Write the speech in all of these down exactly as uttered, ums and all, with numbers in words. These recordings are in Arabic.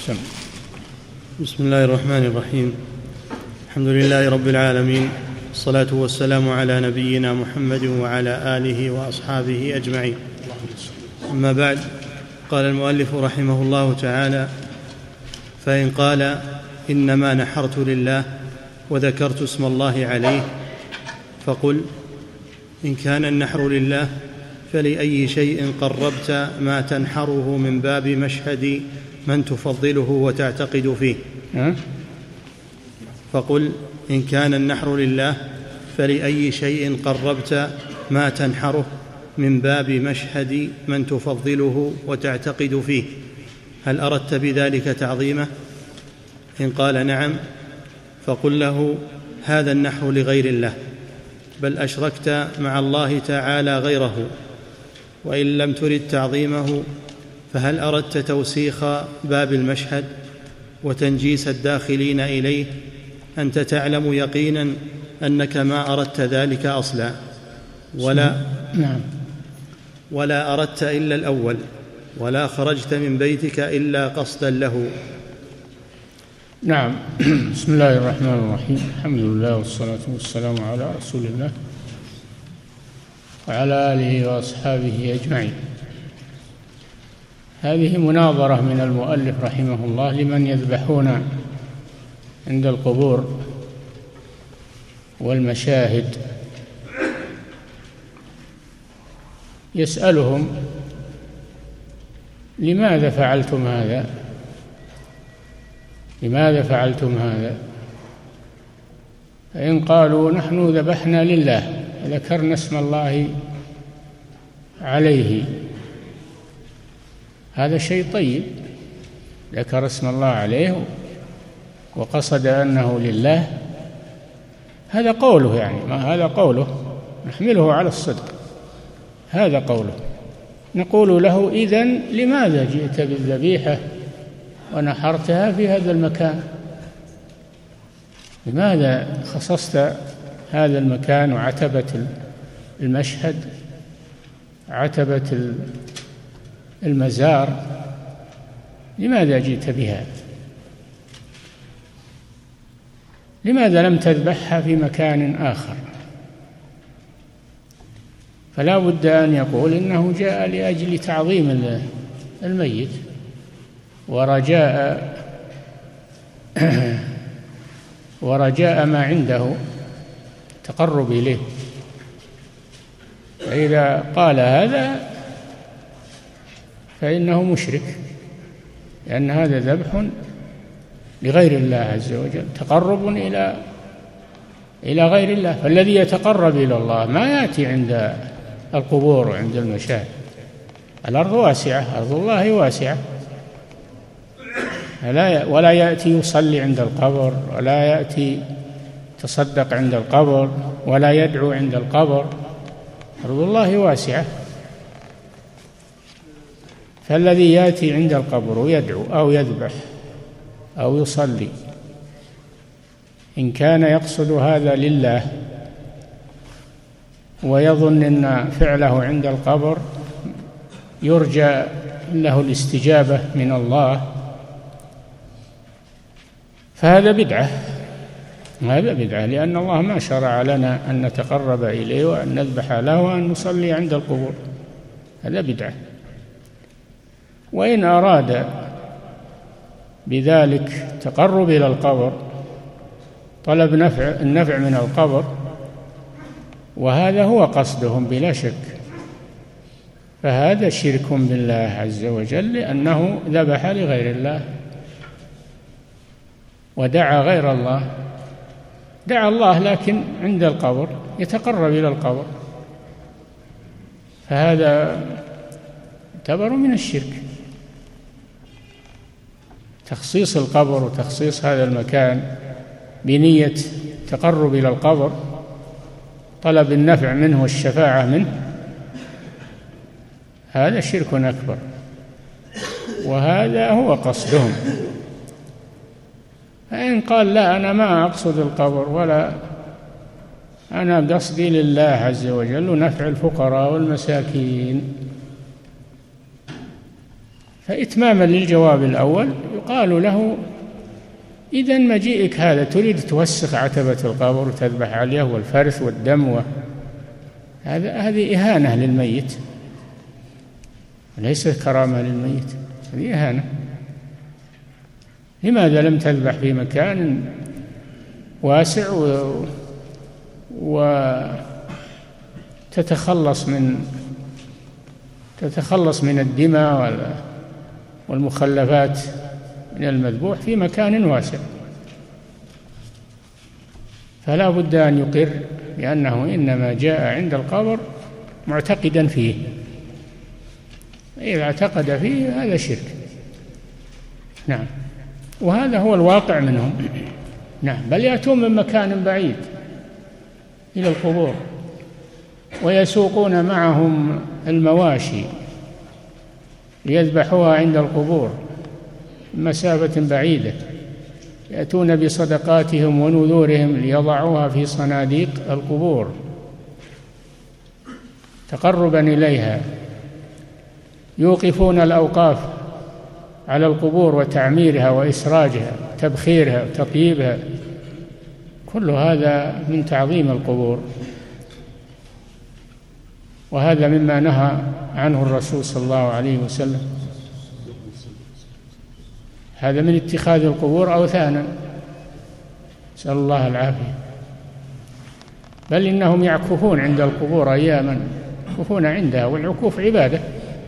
سم. بسم الله الرحمن الرحيم. الحمد لله رب العالمين، الصلاة والسلام على نبينا محمد وعلى آله وأصحابه أجمعين. أما بعد، قال المؤلف رحمه الله تعالى: فإن قال إنما نحرت لله وذكرت اسم الله عليه، فقل: إن كان النحر لله فلأي شيء قربت ما تنحره من باب مشهد من تفضله وتعتقد فيه. فقل: إن كان النحر لله فلأي شيء قربت ما تنحره من باب مشهد من تفضله وتعتقد فيه، هل أردت بذلك تعظيمه؟ إن قال نعم، فقل له: هذا النحر لغير الله، بل أشركت مع الله تعالى غيره. وإن لم ترد تعظيمه، فهل أردت توسيخ باب المشهد وتنجيس الداخلين إليه؟ أنت تعلم يقينا أنك ما أردت ذلك أصلا، ولا نعم ولا أردت إلا الأول، ولا خرجت من بيتك إلا قصدا له. نعم. بسم الله الرحمن الرحيم. الحمد لله والصلاة والسلام على رسول الله وعلى آله وأصحابه أجمعين. هذه مناظرة من المؤلف رحمه الله لمن يذبحون عند القبور والمشاهد، يسألهم: لماذا فعلتم هذا؟ لماذا فعلتم هذا؟ فإن قالوا: نحن ذبحنا لله، ذكرنا اسم الله عليه، هذا شيء طيب، ذكر اسم الله عليه وقصد أنه لله، هذا قوله، يعني ما هذا قوله، نحمله على الصدق، هذا قوله. نقول له: إذن لماذا جئت بالذبيحة ونحرتها في هذا المكان؟ لماذا خصصت هذا المكان وعتبة المشهد، عتبة المزار؟ لماذا جئت بها؟ لماذا لم تذبحها في مكان آخر؟ فلا بد أن يقول إنه جاء لأجل تعظيم الميت ورجاء ورجاء ما عنده، تقرب إليه. فإذا قال هذا فإنه مشرك، لأن هذا ذبح لغير الله عز وجل، تقرب إلى إلى غير الله. فالذي يتقرب إلى الله ما يأتي عند القبور وعند المشاهد. الأرض واسعة، أرض الله واسعة، ولا يأتي يصلي عند القبر، ولا يأتي تصدق عند القبر، ولا يدعو عند القبر، أرض الله واسعة. فالذي يأتي عند القبر ويدعو أو يذبح أو يصلي، إن كان يقصد هذا لله ويظن أن فعله عند القبر يرجى له الاستجابة من الله، فهذا بدعة، هذا بدعة، لأن الله ما شرع لنا أن نتقرب إليه وأن نذبح له وأن نصلي عند القبور، هذا بدعة. وإن أراد بذلك تقرب إلى القبر، طلب نفع النفع من القبر، وهذا هو قصدهم بلا شك، فهذا شرك بالله عز وجل، لأنه ذبح لغير الله ودعا غير الله، دعا الله لكن عند القبر، يتقرب إلى القبر، فهذا يعتبر من الشرك. تخصيص القبر وتخصيص هذا المكان بنية تقرب إلى القبر، طلب النفع منه والشفاعة منه، هذا شرك أكبر، وهذا هو قصدهم. فإن قال: لا، أنا ما أقصد القبر، ولا أنا قصدي لله عز وجل ونفع الفقراء والمساكين، فإتماما للجواب الأول قالوا له: إذا مجيئك هذا تريد توسخ عتبة القبر وتذبح عليه والفرث والدم و... هذا هذه إهانة للميت، ليست كرامة للميت، هذه إهانة. لماذا لم تذبح في مكان واسع و... وتتخلص من تتخلص من الدماء والمخلفات من المذبوح في مكان واسع؟ فلا بد أن يقر بأنه إنما جاء عند القبر معتقدا فيه، إذا اعتقد فيه هذا شرك. نعم، وهذا هو الواقع منهم. نعم، بل يأتون من مكان بعيد إلى القبور ويسوقون معهم المواشي ليذبحوها عند القبور مسافة بعيدة، يأتون بصدقاتهم ونذورهم ليضعوها في صناديق القبور تقربا إليها، يوقفون الأوقاف على القبور وتعميرها وإسراجها تبخيرها وتطييبها، كل هذا من تعظيم القبور، وهذا مما نهى عنه الرسول صلى الله عليه وسلم. هذا من اتخاذ القبور أوثانا، نسأل الله العافية. بل إنهم يعكفون عند القبور أياما، يعكفون عندها، والعكوف عبادة،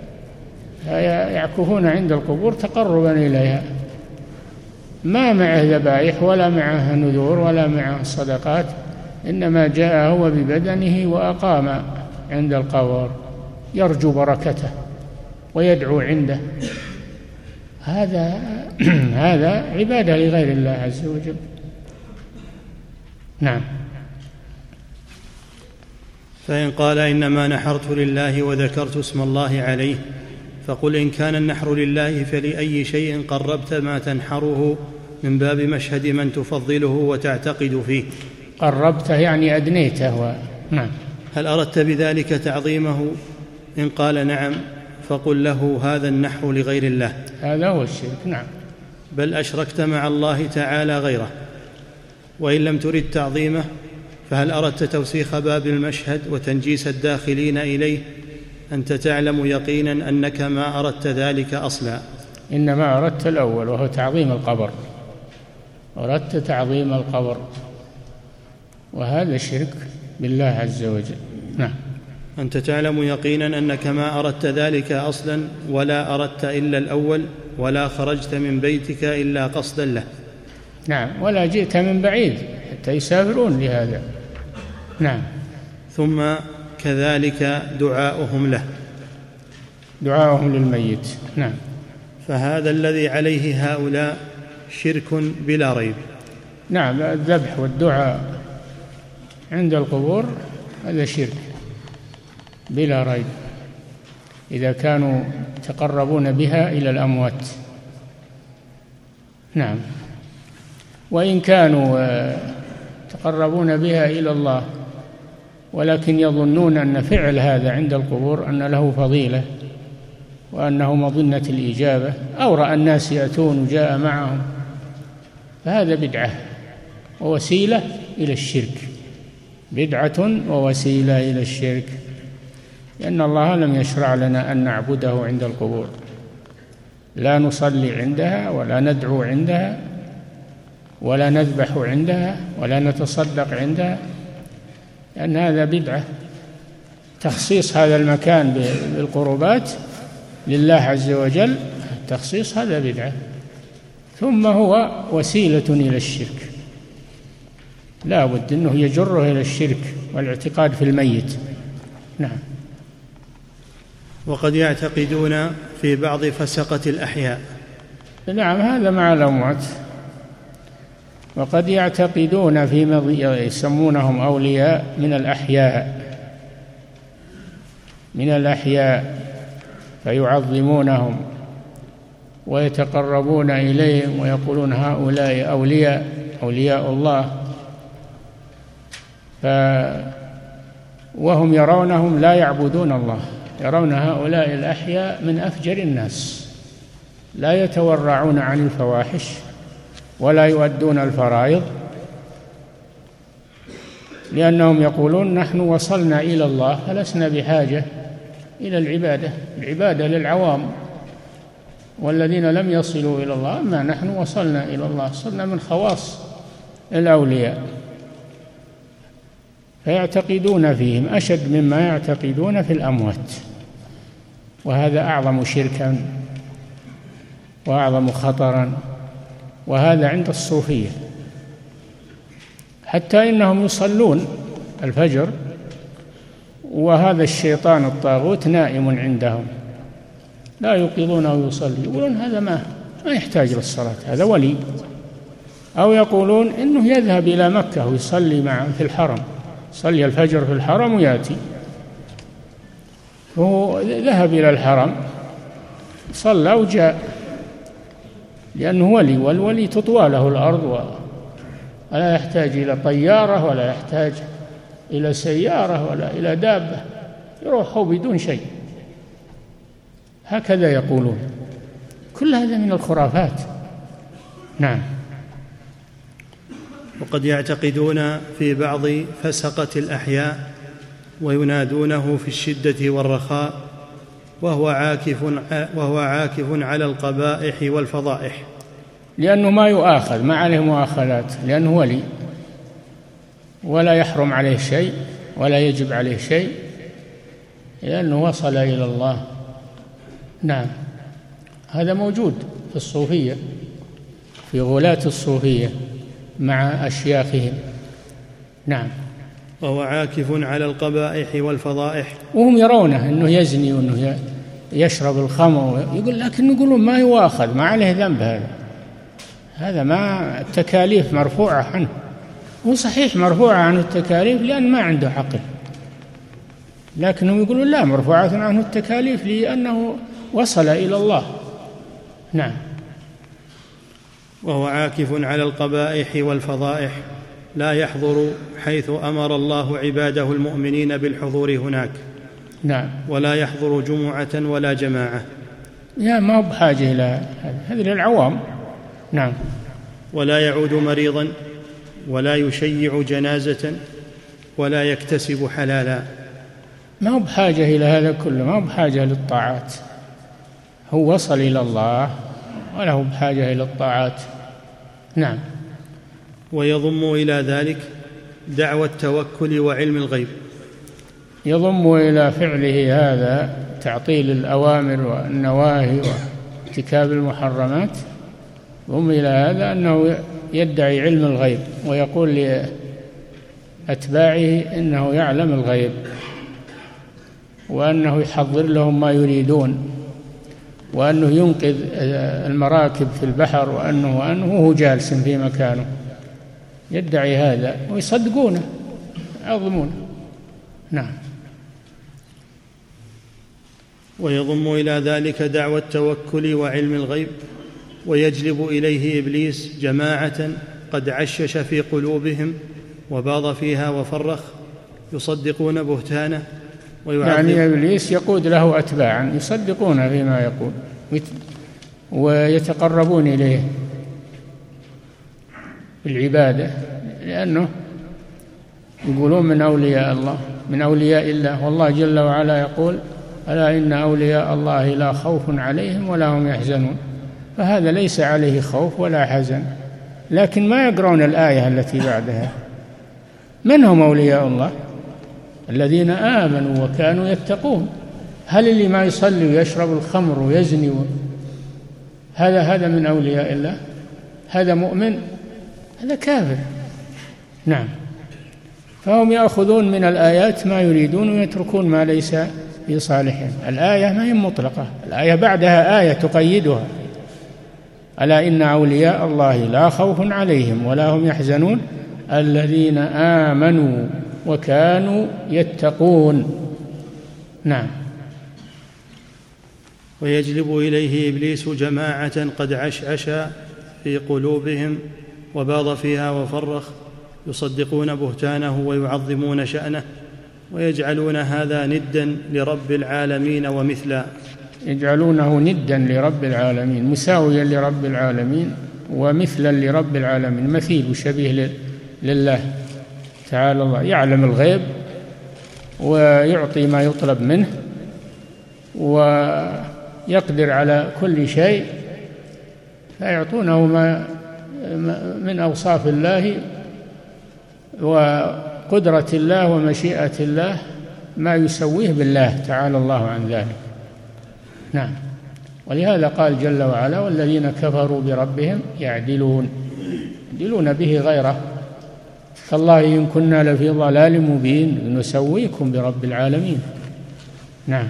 يعكفون عند القبور تقربا إليها، ما معه ذبائح ولا معه نذور ولا معه صدقات، إنما جاء هو ببدنه وأقام عند القبر يرجو بركته ويدعو عنده. هذا هذا عبادة لغير الله عز وجل. نعم. فإن قال: إنما نحرت لله وذكرت اسم الله عليه، فقل: إن كان النحر لله فلأي شيء قربت ما تنحره من باب مشهد من تفضله وتعتقد فيه؟ قربته يعني أدنيته و... نعم. هل أردت بذلك تعظيمه؟ إن قال: نعم، فقل له: هذا النحر لغير الله، هذا هو الشرك. نعم، بل أشركت مع الله تعالى غيره. وإن لم ترد تعظيمه، فهل أردت توسيخ باب المشهد وتنجيس الداخلين إليه؟ أنت تعلم يقينا أنك ما أردت ذلك أصلا. إنما أردت الأول وهو تعظيم القبر، أردت تعظيم القبر، وهذا شرك بالله عز وجل. نعم. أنت تعلم يقينا أنك ما أردت ذلك أصلا، ولا أردت إلا الأول، ولا خرجت من بيتك إلا قصدا له. نعم، ولا جئت من بعيد حتى يسافرون لهذا. نعم. ثم كذلك دعاؤهم له، دعاؤهم للميت. نعم. فهذا الذي عليه هؤلاء شرك بلا ريب. نعم، الذبح والدعاء عند القبور هذا شرك بلا ريب، إذا كانوا يتقربون بها إلى الأموات. نعم. وإن كانوا يتقربون بها إلى الله ولكن يظنون أن فعل هذا عند القبور أن له فضيلة وأنه مظنة الإجابة، أو رأى الناس يأتون وجاء معهم، فهذا بدعة ووسيلة إلى الشرك، بدعة ووسيلة إلى الشرك، لأن الله لم يشرع لنا أن نعبده عند القبور، لا نصلي عندها ولا ندعو عندها ولا نذبح عندها ولا نتصدق عندها، لأن هذا بدعة. تخصيص هذا المكان بالقربات لله عز وجل، تخصيص هذا بدعة، ثم هو وسيلة إلى الشرك، لا بد أنه يجره إلى الشرك والاعتقاد في الميت. نعم. وقد يعتقدون في بعض فسقة الأحياء. نعم، هذا مع الأموات. وقد يعتقدون فيما يسمونهم أولياء من الأحياء من الأحياء فيعظمونهم ويتقربون إليهم ويقولون هؤلاء أولياء أولياء الله، ف وهم يرونهم لا يعبدون الله، يرون هؤلاء الأحياء من أفجر الناس، لا يتورعون عن الفواحش ولا يؤدون الفرائض، لأنهم يقولون نحن وصلنا إلى الله فلسنا بحاجة إلى العبادة، العبادة للعوام، والذين لم يصلوا إلى الله أما نحن وصلنا إلى الله، صرنا من خواص الأولياء، فيعتقدون فيهم أشد مما يعتقدون في الأموات، وهذا أعظم شركا وأعظم خطرا، وهذا عند الصوفية، حتى إنهم يصلون الفجر وهذا الشيطان الطاغوت نائم عندهم لا يوقظونه ويصلي، يقولون هذا ما ما يحتاج للصلاة، هذا ولي. أو يقولون إنه يذهب إلى مكة ويصلي معه في الحرم، صلي الفجر في الحرم ويأتي، وهو ذهب إلى الحرم صلى وجاء، لأنه ولي، والولي تطوى له الأرض ولا يحتاج إلى طيارة ولا يحتاج إلى سيارة ولا إلى دابة، يروح بدون شيء، هكذا يقولون. كل هذا من الخرافات. نعم. وقد يعتقدون في بعض فسقة الأحياء وينادونه في الشدة والرخاء وهو عاكف وهو عاكف على القبائح والفضائح، لأنه ما يؤاخذ، ما عليه مؤاخذات، لأنه ولي ولا يحرم عليه شيء ولا يجب عليه شيء، لأنه وصل إلى الله. نعم، هذا موجود في الصوفية، في غلاة الصوفية مع أشياخهم. نعم. وهو عاكف على القبائح والفضائح، وهم يرونه أنه يزني وأنه يشرب الخمر، يقول لكن يقولون ما يؤاخذ، ما عليه ذنب، هذا هذا ما التكاليف مرفوعة عنه. هو صحيح مرفوعة عنه التكاليف لأن ما عنده عقل، لكنهم يقولون لا، مرفوعة عنه التكاليف لأنه وصل إلى الله. نعم. وهو عاكف على القبائح والفضائح، لا يحضر حيث أمر الله عباده المؤمنين بالحضور هناك. نعم. ولا يحضر جمعة ولا جماعة، يا ما هو بحاجة إلى هذه للعوام. نعم. ولا يعود مريضا ولا يشيع جنازة ولا يكتسب حلالا، ما هو بحاجة إلى هذا كله، ما هو بحاجة للطاعات، هو وصل إلى الله ولا هو بحاجة إلى الطاعات. نعم. ويضم إلى ذلك دعوى التوكل وعلم الغيب، يضم إلى فعله هذا تعطيل الأوامر والنواهي وارتكاب المحرمات، يضم إلى هذا أنه يدعي علم الغيب ويقول لأتباعه إنه يعلم الغيب وأنه يحضر لهم ما يريدون وأنه ينقذ المراكب في البحر وأنه وأنه هو جالس في مكانه، يدعي هذا ويصدقونه يعظمونه. نعم. ويضم إلى ذلك دعوى التوكل وعلم الغيب، ويجلب إليه إبليس جماعة قد عشش في قلوبهم وباض فيها وفرخ، يصدقون بهتانه ويعظم. يعني إبليس يقود له أتباعا يصدقون فيما يقول ويتقربون إليه بالعبادة، لأنه يقولون من أولياء الله، من أولياء الله، والله جل وعلا يقول ألا إن أولياء الله لا خوف عليهم ولا هم يحزنون، فهذا ليس عليه خوف ولا حزن، لكن ما يقرون الآية التي بعدها. من هم أولياء الله؟ الذين آمنوا وكانوا يتقون. هل اللي ما يصلي ويشرب الخمر ويزني و... هذا هذا من أولياء الله؟ هذا مؤمن؟ هذا كافر. نعم. فهم يأخذون من الآيات ما يريدون ويتركون ما ليس في صالحهم. الآية ما هي مطلقة، الآية بعدها آية تقيدها: ألا إن أولياء الله لا خوف عليهم ولا هم يحزنون الذين آمنوا وكانوا يتقون. نعم. ويجلب إليه إبليس جماعة قد عشعش في قلوبهم وباض فيها وفرخ، يصدقون بهتانه ويعظمون شأنه ويجعلون هذا ندا لرب العالمين ومثلا. يجعلونه ندا لرب العالمين، مساويا لرب العالمين ومثلا لرب العالمين، مثيل وشبيه لله تعالى الله. يعلم الغيب ويعطي ما يطلب منه ويقدر على كل شيء، فيعطونه ما من أوصاف الله وقدرة الله ومشيئة الله ما يسويه بالله تعالى الله عن ذلك. نعم. ولهذا قال جل وعلا: والذين كفروا بربهم يعدلون، يعدلون به غيره. تالله إن كنا لفي ضلال مبين نسويكم برب العالمين. نعم.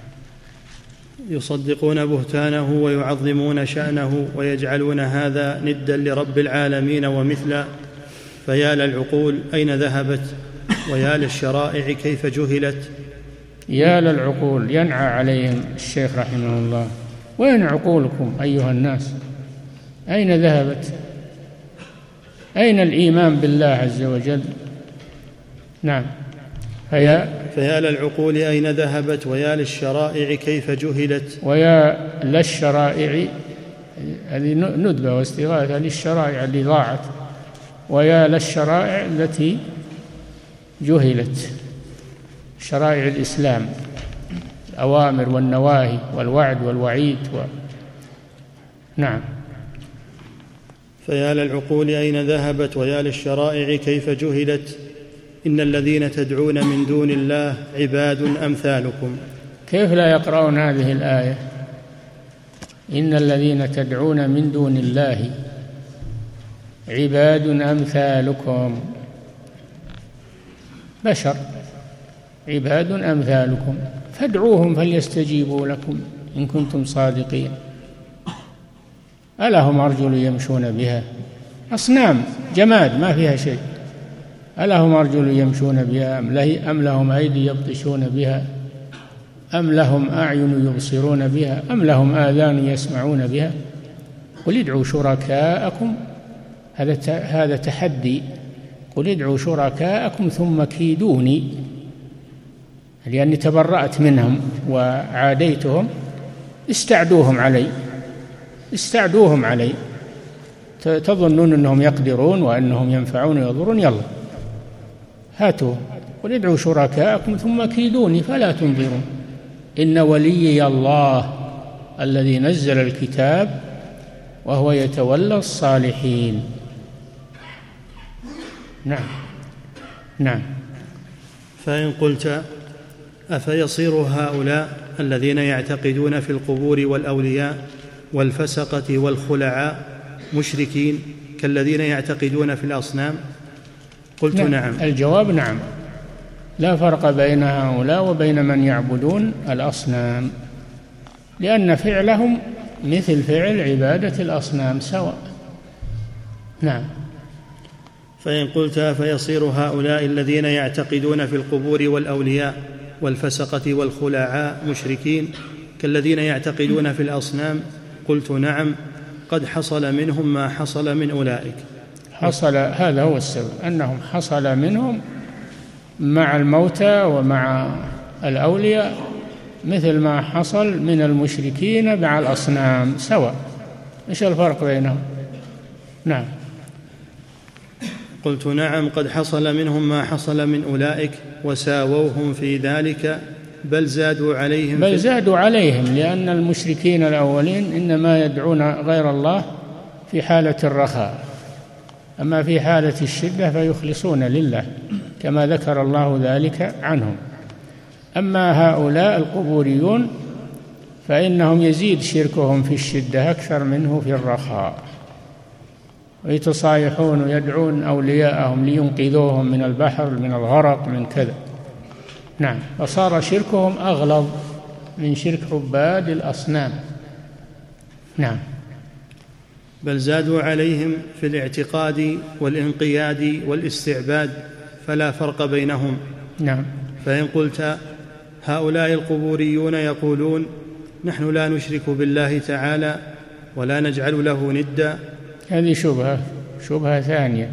يصدقون بهتانه ويعظمون شأنه ويجعلون هذا ندا لرب العالمين ومثلا. فيا للعقول أين ذهبت، ويا للشرائع كيف جهلت. يا للعقول، ينعى عليهم الشيخ رحمه الله: وين عقولكم أيها الناس؟ أين ذهبت؟ أين الإيمان بالله عز وجل؟ نعم. فيا فيا للعقول أين ذهبت، ويا للشرائع كيف جهلت. ويا للشرائع، هذه ندبة واستغاثة للشرائع اللي ضاعت، ويا للشرائع التي جهلت، شرائع الإسلام، الأوامر والنواهي والوعد والوعيد و... نعم. فيا للعقول أين ذهبت، ويا للشرائع كيف جهلت. إن الذين تدعون من دون الله عباد أمثالكم. كيف لا يقرؤون هذه الآية؟ إن الذين تدعون من دون الله عباد أمثالكم، بشر، عباد أمثالكم، فادعوهم فليستجيبوا لكم إن كنتم صادقين. ألهم أرجل يمشون بها؟ أصنام جماد ما فيها شيء. ألهم أرجل يمشون بها أم لهم أيدي يبطشون بها أم لهم أعين يبصرون بها أم لهم آذان يسمعون بها؟ قل ادعوا شركاءكم، هذا هذا تحدي. قل ادعوا شركاءكم ثم كيدوني، لأني تبرأت منهم وعاديتهم، استعدوهم علي استعدوهم علي تظنون أنهم يقدرون وأنهم ينفعون ويضرون، يلا هاتوا. قل ادعوا شركاءكم ثم كيدوني فلا تنظرون إن وليي الله الذي نزل الكتاب وهو يتولى الصالحين. نعم. نعم. فإن قلت: أفيصير هؤلاء الذين يعتقدون في القبور والأولياء والفسقة والخلعاء مشركين كالذين يعتقدون في الأصنام؟ قلت: نعم. نعم. الجواب: نعم، لا فرق بين هؤلاء وبين من يعبدون الأصنام، لأن فعلهم مثل فعل عبادة الأصنام سواء. نعم. فإن قلت: فيصير هؤلاء الذين يعتقدون في القبور والأولياء والفسقة والخلعاء مشركين كالذين يعتقدون في الأصنام؟ قلت: نعم، قد حصل منهم ما حصل من أولئك. حصل، هذا هو السبب، أنهم حصل منهم مع الموتى ومع الأولياء مثل ما حصل من المشركين مع الأصنام سواء. إيش الفرق بينهم؟ نعم. قلت: نعم، قد حصل منهم ما حصل من أولئك وساووهم في ذلك، بل زادوا عليهم بل زادوا عليهم لأن المشركين الأولين إنما يدعون غير الله في حالة الرخاء، أما في حالة الشدة فيخلصون لله كما ذكر الله ذلك عنهم. أما هؤلاء القبوريون فإنهم يزيد شركهم في الشدة أكثر منه في الرخاء، ويتصايحون ويدعون أولياءهم لينقذوهم من البحر، من الغرق، من كذا. نعم. فصار شركهم أغلظ من شرك عباد الأصنام. نعم. بل زادوا عليهم في الاعتقاد والانقياد والاستعباد، فلا فرق بينهم. نعم. فإن قلت: هؤلاء القبوريون يقولون: نحن لا نشرك بالله تعالى ولا نجعل له ندا، هذه شبهة شبهة ثانية،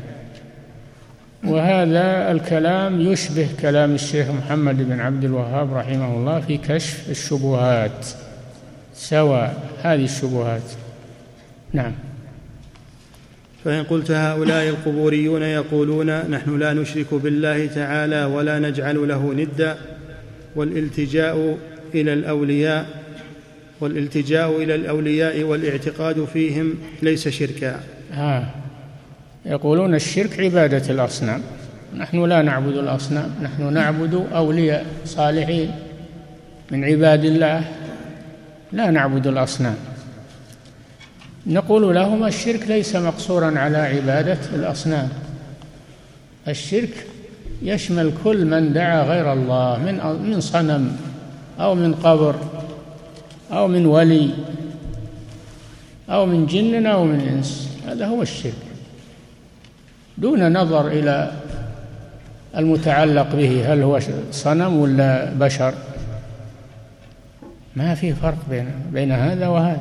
وهذا الكلام يشبه كلام الشيخ محمد بن عبد الوهاب رحمه الله في كشف الشبهات. سواء. هذه الشبهات. نعم. فإن قلت هؤلاء القبوريون يقولون نحن لا نشرك بالله تعالى ولا نجعل له ندا والالتجاء إلى الأولياء والالتجاء إلى الأولياء والاعتقاد فيهم ليس شركا. آه. يقولون الشرك عبادة الأصنام. نحن لا نعبد الأصنام، نحن نعبد أولياء صالحين من عباد الله، لا نعبد الأصنام. نقول لهم الشرك ليس مقصورا على عبادة الأصنام، الشرك يشمل كل من دعا غير الله من من صنم أو من قبر أو من ولي أو من جن أو من إنس، هذا هو الشرك، دون نظر إلى المتعلق به هل هو صنم ولا بشر. ما في فرق بين بين هذا وهذا،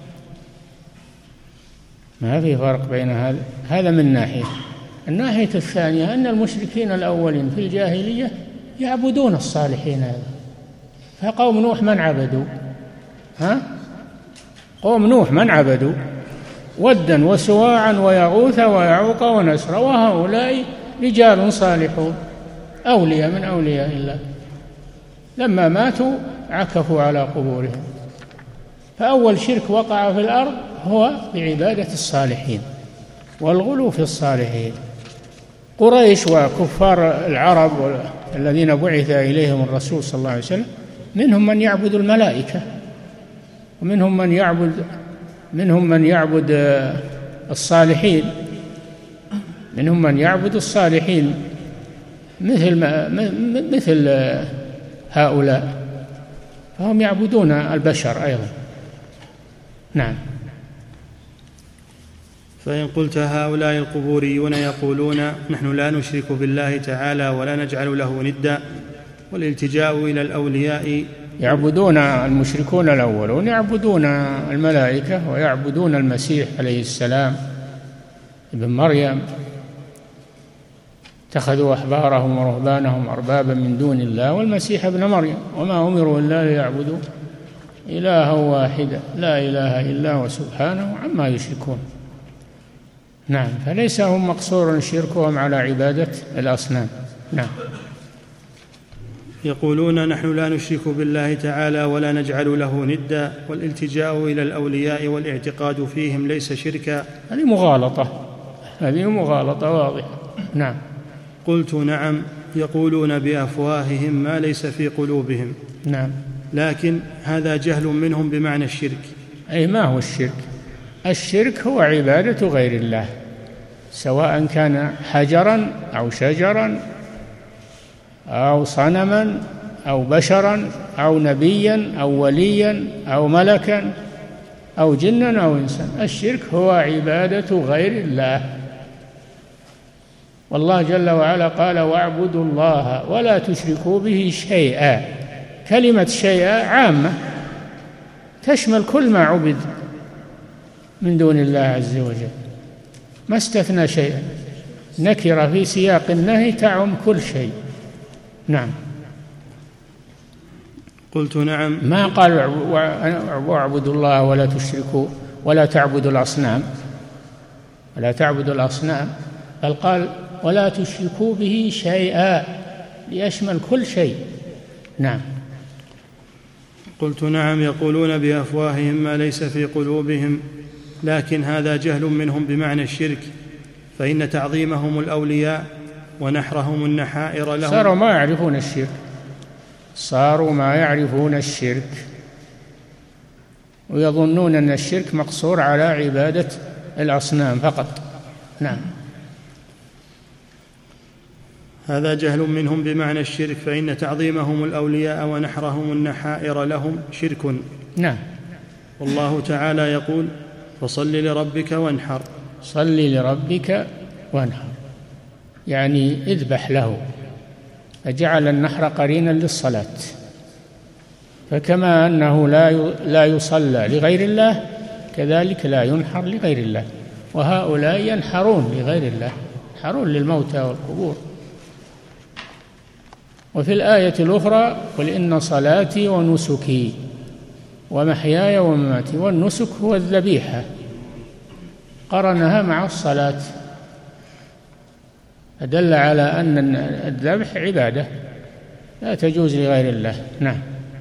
ما في فرق بين هذا هذا من ناحية. الناحية الثانية أن المشركين الأولين في الجاهلية يعبدون الصالحين هذا. فقوم نوح من عبدوا؟ ها؟ قوم نوح من عبدوا؟ ودا وسواعا ويغوث ويعوق ونسرا، وهؤلاء رجال صالحون أولياء من أولياء الله، لما ماتوا عكفوا على قبورهم. فأول شرك وقع في الأرض هو بعبادة الصالحين والغلو في الصالحين. قريش وكفار العرب الذين بعث إليهم الرسول صلى الله عليه وسلم منهم من يعبد الملائكة، ومنهم من يعبد منهم من يعبد الصالحين منهم من يعبد الصالحين مثل ما مثل هؤلاء، فهم يعبدون البشر أيضا. نعم. فإن قلت هؤلاء القبوريون يقولون نحن لا نشرك بالله تعالى ولا نجعل له ندا والالتجاء إلى الأولياء، يعبدون المشركون الأولون يعبدون الملائكة ويعبدون المسيح عليه السلام ابن مريم، اتخذوا أحبارهم ورهبانهم أربابا من دون الله والمسيح ابن مريم وما أمروا إلا ليعبدوا إلها واحدا لا إله إلا هو سبحانه عما يشركون. نعم. فليس هم مقصور شركهم على عبادة الأصنام. نعم. يقولون نحن لا نشرك بالله تعالى ولا نجعل له ندا والالتجاء إلى الأولياء والاعتقاد فيهم ليس شركا. هذه مغالطة، هذه مغالطة واضحة. نعم. قلت نعم. يقولون بأفواههم ما ليس في قلوبهم. نعم. لكن هذا جهل منهم بمعنى الشرك. أي ما هو الشرك؟ الشرك هو عبادة غير الله، سواء كان حجرا أو شجرا أو صنما أو بشرا أو نبيا أو وليا أو ملكا أو جنا أو إنسان. الشرك هو عبادة غير الله. والله جل وعلا قال واعبدوا الله ولا تشركوا به شيئا. كلمة شيئا عامة تشمل كل ما عبد من دون الله عز وجل، ما استثنى شيئا، نكرة في سياق النهي تعم كل شيء. نعم. قلت نعم. ما قال واعبدوا الله ولا تشركوا ولا تعبدوا الأصنام ولا تعبدوا الأصنام، بل قال ولا تشركوا به شيئا ليشمل كل شيء. نعم. قلت نعم. يقولون بأفواههم ما ليس في قلوبهم، لكن هذا جهل منهم بمعنى الشرك، فإن تعظيمهم الأولياء ونحرهم النحائر لهم صاروا ما يعرفون الشرك صاروا ما يعرفون الشرك ويظنون أن الشرك مقصور على عبادة الأصنام فقط. نعم. هذا جهل منهم بمعنى الشرك، فإن تعظيمهم الأولياء ونحرهم النحائر لهم شرك. نعم. والله تعالى يقول فصل لربك وانحر. صل لربك وانحر يعني اذبح له، فجعل النحر قرينا للصلاة. فكما أنه لا لا يصلى لغير الله كذلك لا ينحر لغير الله، وهؤلاء ينحرون لغير الله، ينحرون للموتى والقبور. وفي الآية الأخرى قل إن صلاتي ونسكي ومحياي ومماتي، والنسك هو الذبيحة، قرنها مع الصلاة، أدل على أن الذبح عبادة لا تجوز لغير الله. نعم.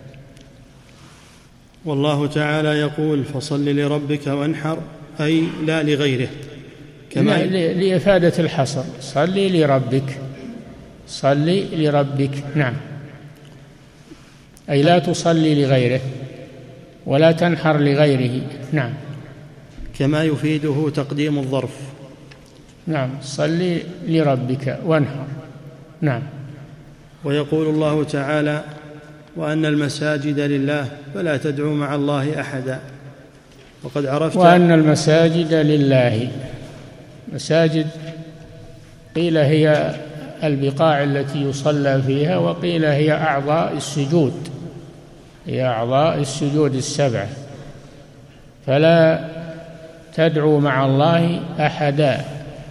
والله تعالى يقول: فصل لربك وانحر، أي لا لغيره، كما لإفادة الحصر، صلي لربك، صلي لربك. نعم، أي لا تصلي لغيره ولا تنحر لغيره. نعم، كما يفيده تقديم الظرف. نعم، صلي لربك وانحر. نعم. ويقول الله تعالى: وأن المساجد لله فلا تدعوا مع الله أحدا. وقد عرفت وأن المساجد لله، مساجد قيل هي البقاع التي يصلى فيها، وقيل هي أعضاء السجود، هي أعضاء السجود السبعة. فلا تدعوا مع الله أحدا.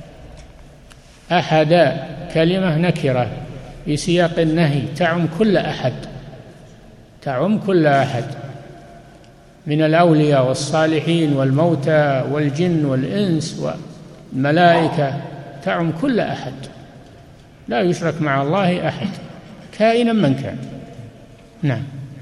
أحدا كلمة نكرة في سياق النهي، تعم كل أحد، تعم كل أحد من الأولياء والصالحين والموتى والجن والإنس والملائكة، تعم كل أحد، لا يشرك مع الله أحد كائنا من كان. نعم.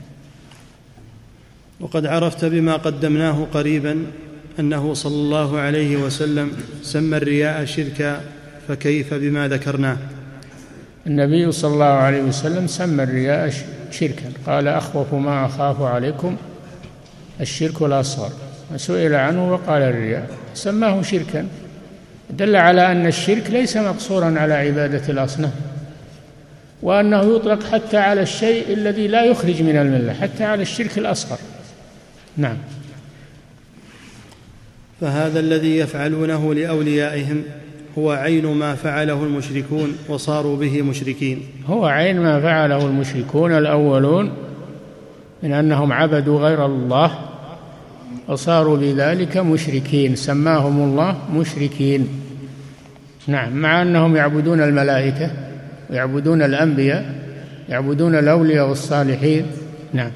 وقد عرفت بما قدمناه قريبا أنه صلى الله عليه وسلم سمى الرياء شركا، فكيف بما ذكرناه؟ النبي صلى الله عليه وسلم سمى الرياء شركا، قال: أخوف ما أخاف عليكم الشرك الأصغر. وسئل عنه وقال الرياء، سماه شركا، دل على أن الشرك ليس مقصورا على عبادة الأصنام، وأنه يطلق حتى على الشيء الذي لا يخرج من الملة، حتى على الشرك الأصغر. نعم. فهذا الذي يفعلونه لأوليائهم هو عين ما فعله المشركون وصاروا به مشركين. هو عين ما فعله المشركون الأولون من أنهم عبدوا غير الله وصاروا بذلك مشركين، سماهم الله مشركين. نعم، مع أنهم يعبدون الملائكة ويعبدون الأنبياء، يعبدون الأولياء والصالحين. نعم.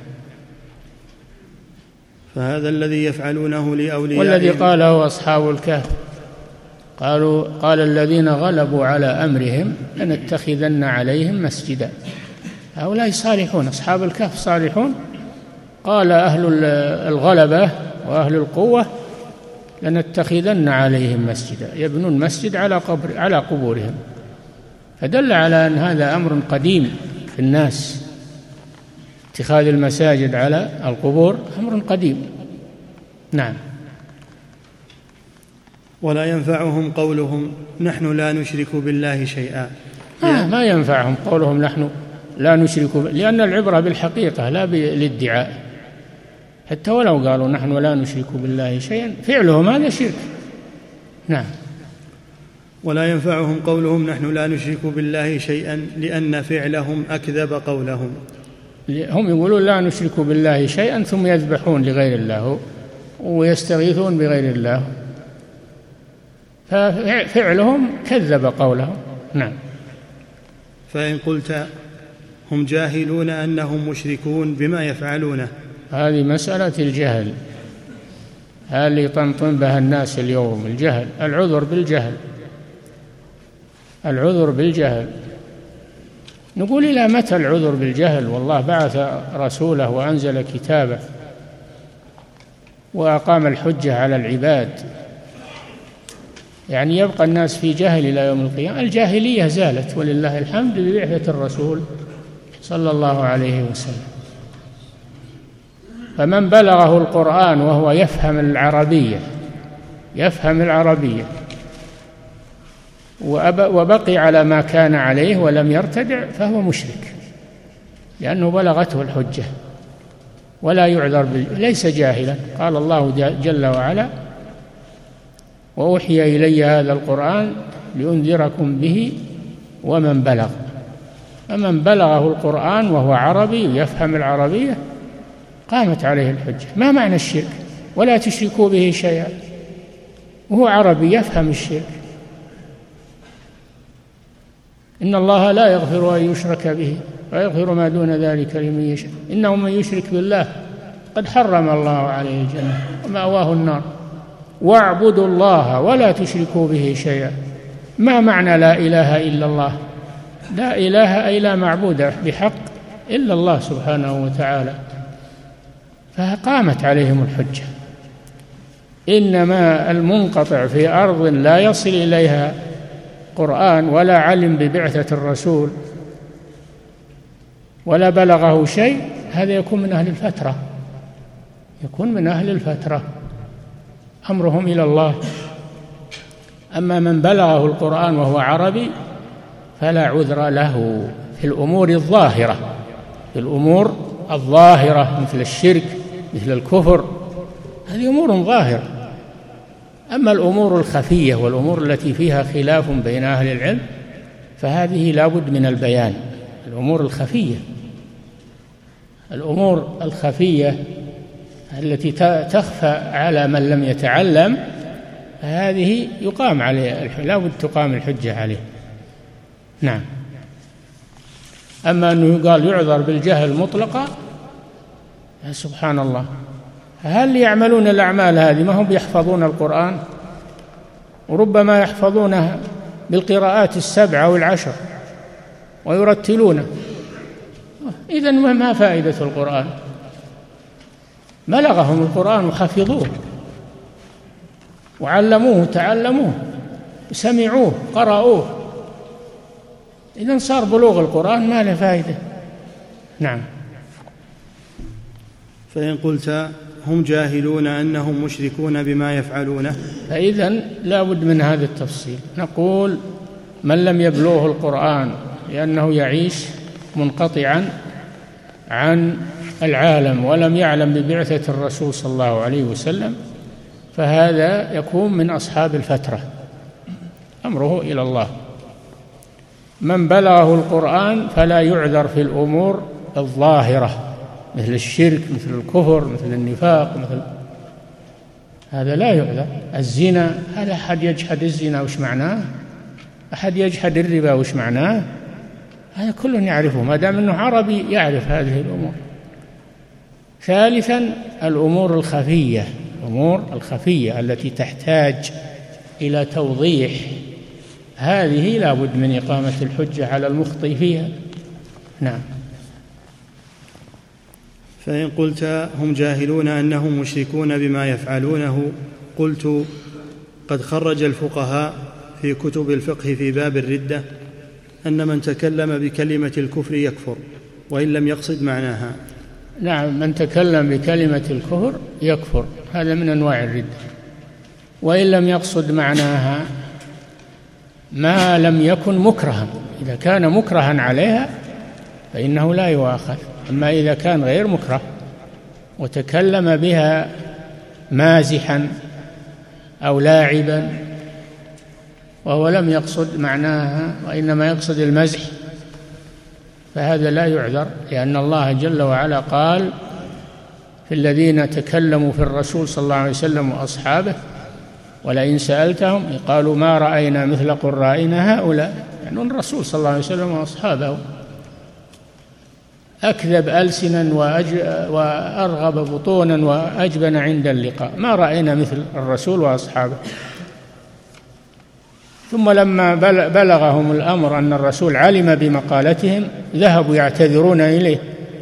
فهذا الذي يفعلونه لأوليائهم، والذي قاله أصحاب الكهف، قالوا قال الذين غلبوا على أمرهم لنتخذن عليهم مسجدا. هؤلاء صالحون، أصحاب الكهف صالحون. قال أهل الغلبة وأهل القوة لنتخذن عليهم مسجدا، يبنون مسجد على قبر على قبورهم، فدل على أن هذا أمر قديم في الناس، اتخاذ المساجد على القبور أمر قديم. نعم. ولا ينفعهم قولهم نحن لا نشرك بالله شيئا. آه ما ينفعهم قولهم نحن لا نشرك، لأن العبرة بالحقيقة لا بالادعاء، حتى ولو قالوا نحن لا نشرك بالله شيئا فعلهم هذا شرك. نعم. ولا ينفعهم قولهم نحن لا نشرك بالله شيئا، لأن فعلهم أكذب قولهم. هم يقولون لا نشرك بالله شيئا ثم يذبحون لغير الله ويستغيثون بغير الله، ففعلهم كذب قولهم. نعم. فإن قلت هم جاهلون أنهم مشركون بما يفعلونه، هذه مسألة الجهل، هذا اللي يطنطن بها الناس اليوم، الجهل، العذر بالجهل، العذر بالجهل. نقول إلى متى العذر بالجهل؟ والله بعث رسوله وأنزل كتابه وأقام الحجة على العباد، يعني يبقى الناس في جهل إلى يوم القيامة؟ الجاهلية زالت ولله الحمد ببعثة الرسول صلى الله عليه وسلم. فمن بلغه القرآن وهو يفهم العربية، يفهم العربية وبقي على ما كان عليه ولم يرتدع فهو مشرك، لأنه بلغته الحجة ولا يعذر بال... ليس جاهلا. قال الله جل وعلا: وأوحي إلي هذا القرآن لأنذركم به ومن بلغ. فمن بلغه القرآن وهو عربي يفهم العربية قامت عليه الحجة. ما معنى الشرك؟ ولا تشركوا به شيئا، وهو عربي يفهم الشرك. إن الله لا يغفر أن يشرك به ويغفر ما دون ذلك لمن يشاء، إنه من يشرك بالله قد حرم الله عليه الجنة ومأواه النار. واعبدوا الله ولا تشركوا به شيئا. ما معنى لا إله إلا الله؟ لا إله أي لا معبود بحق إلا الله سبحانه وتعالى، فقامت عليهم الحجة. إنما المنقطع في أرض لا يصل إليها قرآن ولا علم ببعثة الرسول ولا بلغه شيء، هذا يكون من أهل الفترة، يكون من أهل الفترة، أمرهم إلى الله. أما من بلغه القرآن وهو عربي فلا عذر له في الأمور الظاهرة، في الأمور الظاهرة مثل الشرك مثل الكفر، هذه أمور ظاهرة. أما الأمور الخفية والأمور التي فيها خلاف بين أهل العلم فهذه لا بد من البيان. الأمور الخفية الأمور الخفية التي تخفى على من لم يتعلم هذه يقام عليه، لا بد تقام الحجة عليه. نعم. أما أنه يقال يعذر بالجهل مطلقا، سبحان الله، هل يعملون الأعمال هذه ما هم بيحفظون القرآن؟ وربما يحفظونه بالقراءات السبعة أو العشر ويرتلونه، إذن ما فائدة القرآن؟ بلغهم القرآن وحفظوه وعلموه تعلموه سمعوه قرأوه، إذن صار بلوغ القرآن ما له فائدة. نعم. فإن قلت هم جاهلون أنهم مشركون بما يفعلونه، فإذن لا بد من هذا التفصيل. نقول من لم يبلغه القرآن لأنه يعيش منقطعا عن العالم ولم يعلم ببعثة الرسول صلى الله عليه وسلم فهذا يكون من أصحاب الفترة، أمره إلى الله. من بلغه القرآن فلا يعذر في الأمور الظاهرة مثل الشرك مثل الكفر مثل النفاق مثل هذا لا يعذر. الزنا، هذا أحد يجحد الزنا وش معناه؟ أحد يجحد الربا وش معناه؟ هذا كل يعرفه ما دام أنه عربي يعرف هذه الأمور. ثالثا الأمور الخفية، الأمور الخفية التي تحتاج إلى توضيح، هذه لا بد من إقامة الحجة على المخطئ فيها. نعم. فإن قلت هم جاهلون أنهم مشركون بما يفعلونه، قلت قد خرج الفقهاء في كتب الفقه في باب الردة أن من تكلم بكلمة الكفر يكفر وإن لم يقصد معناها. نعم، من تكلم بكلمة الكفر يكفر، هذا من أنواع الردة، وإن لم يقصد معناها ما لم يكن مكرها. إذا كان مكرها عليها فإنه لا يؤاخذ، أما إذا كان غير مكره وتكلم بها مازحا أو لاعبا وهو لم يقصد معناها وإنما يقصد المزح فهذا لا يعذر، لأن الله جل وعلا قال في الذين تكلموا في الرسول صلى الله عليه وسلم وأصحابه ولئن سألتهم قالوا ما رأينا مثل قرائنا هؤلاء، يعني الرسول صلى الله عليه وسلم وأصحابه أكذب ألسنا وأرغب بطونا وأجبن عند اللقاء، ما رأينا مثل الرسول وأصحابه. ثم لما بلغهم الأمر أن الرسول علم بمقالتهم ذهبوا يعتذرون إليه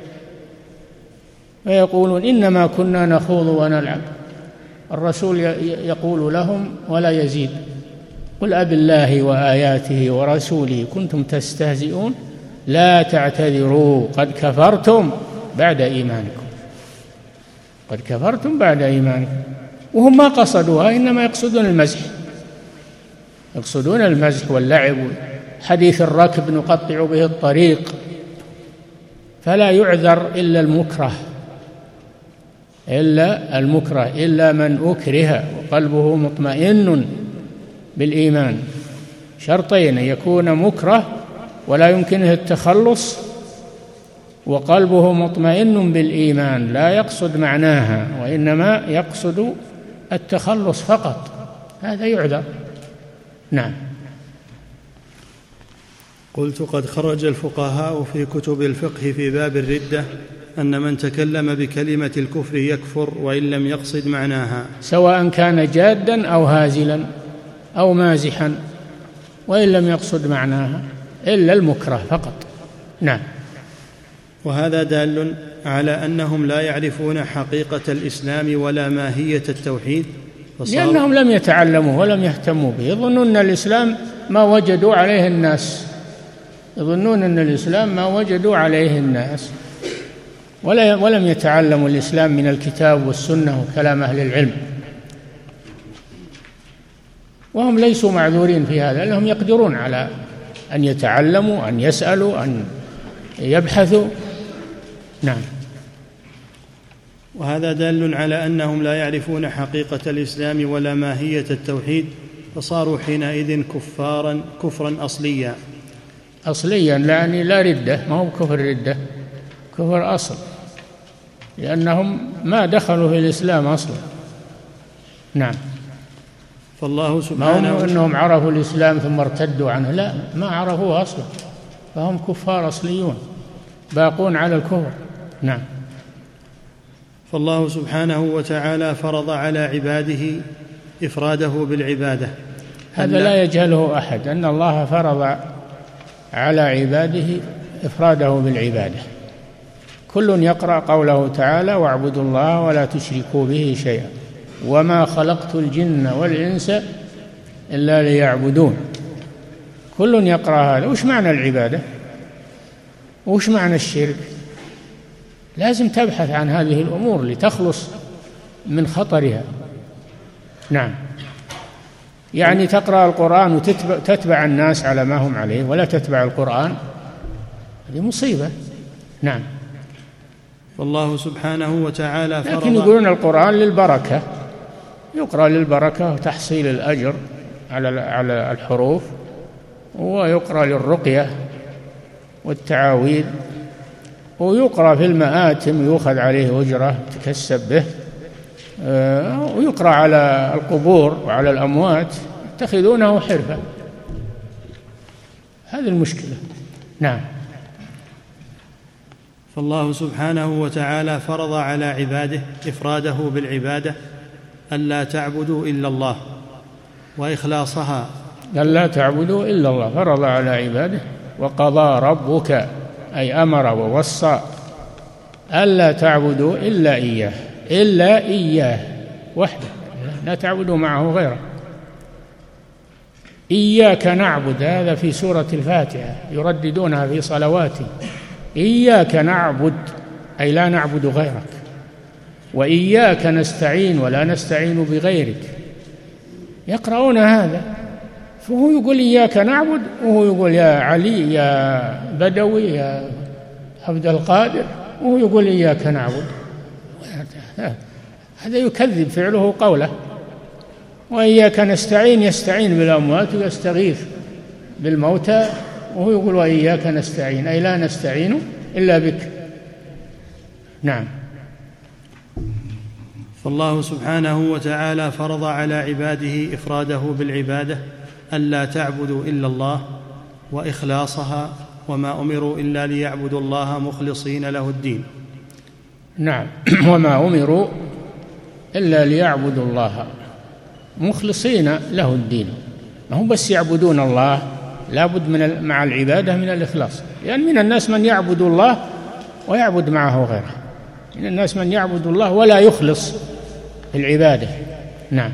ويقولون إنما كنا نخوض ونلعب. الرسول يقول لهم ولا يزيد قل أب الله وآياته ورسوله كنتم تستهزئون لا تعتذروا قد كفرتم بعد إيمانكم، قد كفرتم بعد إيمانكم. وهم ما قصدوها، إنما يقصدون المزح، يقصدون المزح واللعب، حديث الركب نقطع به الطريق. فلا يعذر إلا المكره، إلا المكره إلا من أكره وقلبه مطمئن بالإيمان. شرطين: يكون مكره ولا يمكنه التخلص، وقلبه مطمئن بالإيمان لا يقصد معناها وإنما يقصد التخلص فقط، هذا يعذر. نعم. قلت قد خرج الفقهاء في كتب الفقه في باب الردة أن من تكلم بكلمة الكفر يكفر وإن لم يقصد معناها، سواء كان جادا أو هازلا أو مازحا، وإن لم يقصد معناها، إلا المكره فقط. نعم. وهذا دال على أنهم لا يعرفون حقيقة الإسلام ولا ماهية التوحيد، لأنهم لم يتعلموا ولم يهتموا به، يظنون أن الإسلام ما وجدوا عليه الناس، يظنون أن الإسلام ما وجدوا عليه الناس، ولم يتعلموا الإسلام من الكتاب والسنة وكلام أهل العلم، وهم ليسوا معذورين في هذا، لأنهم يقدرون على أن يتعلموا، أن يسألوا، أن يبحثوا. نعم. وهذا دال على أنهم لا يعرفون حقيقة الإسلام ولا ماهية التوحيد، فصاروا حينئذ كفارا كفرا أصليا. أصليا يعني لا ردة، ما هو كفر ردة، كفر أصل، لأنهم ما دخلوا في الإسلام أصلا. نعم. فالله سبحانه، ما هم أنهم عرفوا الإسلام ثم ارتدوا عنه، لا، ما عرفوه أصلا، فهم كفار أصليون باقون على الكفر. نعم. فالله سبحانه وتعالى فرض على عباده إفراده بالعبادة. هذا لا يجهله أحد، أن الله فرض على عباده إفراده بالعبادة. كل يقرأ قوله تعالى: واعبدوا الله ولا تشركوا به شيئا وما خلقت الجن والإنس إلا ليعبدون. كل يقرأ هذا. وش معنى العبادة؟ وش معنى الشرك؟ لازم تبحث عن هذه الأمور لتخلص من خطرها. نعم. يعني تقرأ القرآن وتتبع الناس على ما هم عليه ولا تتبع القرآن، هذه مصيبة. نعم. والله سبحانه وتعالى فرض، لكن يقولون القرآن للبركة، يقرأ للبركة وتحصيل الأجر على على الحروف، ويقرأ للرقية والتعاويذ، ويقرأ في المآتم يؤخذ عليه أجرة تكسب به، ويقرأ على القبور وعلى الأموات يتخذونه حرفة. هذه المشكلة. نعم. فالله سبحانه وتعالى فرض على عباده إفراده بالعبادة، ألا تعبدوا إلا الله وإخلاصها. ألا تعبدوا إلا الله، فرض على عباده. وقضى ربك أي أمر ووصى ألا تعبدوا إلا إياه، إلا إياه وحده، لا تعبدوا معه غيره. إياك نعبد، هذا في سورة الفاتحة يرددونها في صلواتهم. إياك نعبد أي لا نعبد غيرك، وإياك نستعين ولا نستعين بغيرك. يقرؤون هذا، فهو يقول إياك نعبد، وهو يقول يا علي يا بدوي يا عبد القادر، وهو يقول إياك نعبد. هذا يكذب فعله قوله. وإياك نستعين، يستعين بالأموات ويستغيث بالموتى، وهو يقول وإياك نستعين أي لا نستعين إلا بك. نعم. فالله سبحانه وتعالى فرض على عباده إفراده بالعبادة، ألا تعبدوا إلا الله وإخلاصها، وما أمروا إلا ليعبدوا الله مخلصين له الدين. نعم. وما أمروا إلا ليعبدوا الله مخلصين له الدين. ما هم بس يعبدون الله، لابد من مع العبادة من الإخلاص، لأن يعني من الناس من يعبد الله ويعبد معه غيره، من الناس من يعبد الله ولا يخلص في العبادة. نعم.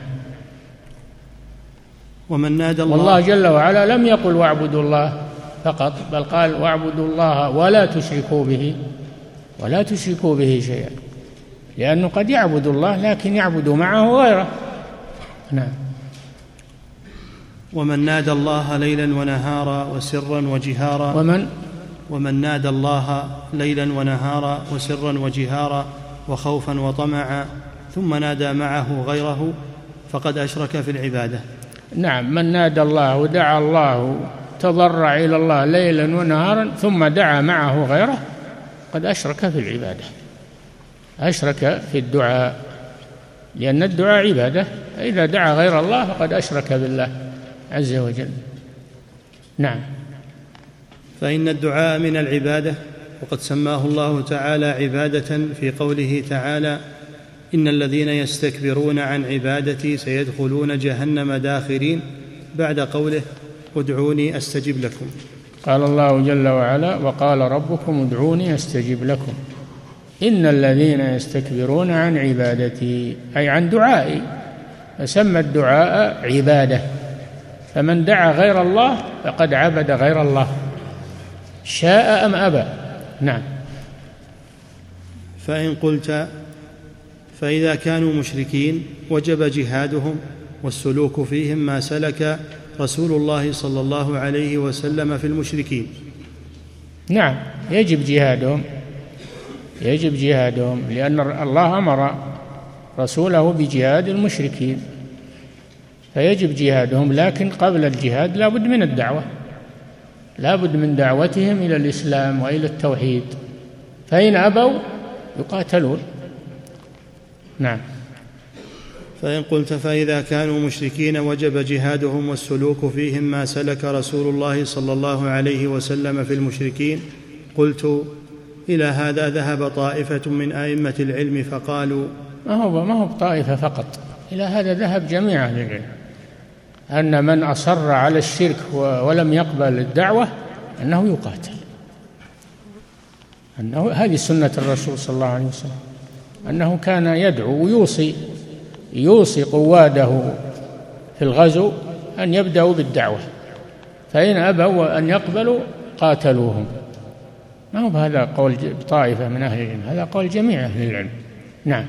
ومن نادى الله، والله جل وعلا لم يقل واعبدوا الله فقط، بل قال واعبدوا الله ولا تشركوا به ولا تشركوا به شيئا، لأنه قد يعبد الله لكن يعبد معه غيره. نعم. ومن نادى الله ليلا ونهارا وسرا وجهارا ومن ومن نادى الله ليلا ونهارا وسرا وجهارا وخوفا وطمعا ثم نادى معه غيره فقد أشرك في العبادة. نعم. من نادى الله ودعا الله تضرع إلى الله ليلا ونهارا ثم دعا معه غيره قد أشرك في العبادة، أشرك في الدعاء، لأن الدعاء عبادة، إذا دعا غير الله فقد أشرك بالله عز وجل. نعم. فإن الدعاء من العبادة، وقد سماه الله تعالى عبادة في قوله تعالى: إن الذين يستكبرون عن عبادتي سيدخلون جهنم داخرين، بعد قوله: ادعوني أستجب لكم. قال الله جل وعلا: وقال ربكم ادعوني أستجب لكم إن الذين يستكبرون عن عبادتي، أي عن دعائي، فسمى الدعاء عبادة، فمن دعا غير الله فقد عبد غير الله شاء أم أبى. نعم. فإن قلت: فإذا كانوا مشركين وجب جهادهم والسلوك فيهم ما سلك رسول الله صلى الله عليه وسلم في المشركين. نعم، يجب جهادهم، يجب جهادهم، لأن الله أمر رسوله بجهاد المشركين، فيجب جهادهم. لكن قبل الجهاد لا بد من الدعوة، لا بد من دعوتهم إلى الإسلام وإلى التوحيد، فإن أبوا يقاتلون. نعم. فإن قلت: فإذا كانوا مشركين وجب جهادهم والسلوك فيهم ما سلك رسول الله صلى الله عليه وسلم في المشركين، قلت: إلى هذا ذهب طائفة من أئمة العلم فقالوا: ما هو ما هو طائفة فقط، إلى هذا ذهب جميع أهل العلم، أن من أصر على الشرك ولم يقبل الدعوة أنه يقاتل، أنه هذه سنة الرسول صلى الله عليه وسلم، أنه كان يدعو ويوصي يوصي قواده في الغزو أن يبدأوا بالدعوة، فإن أبوا أن يقبلوا قاتلوهم. ما هو هذا قول طائفة من أهل العلم، هذا قول جميع أهل العلم. نعم.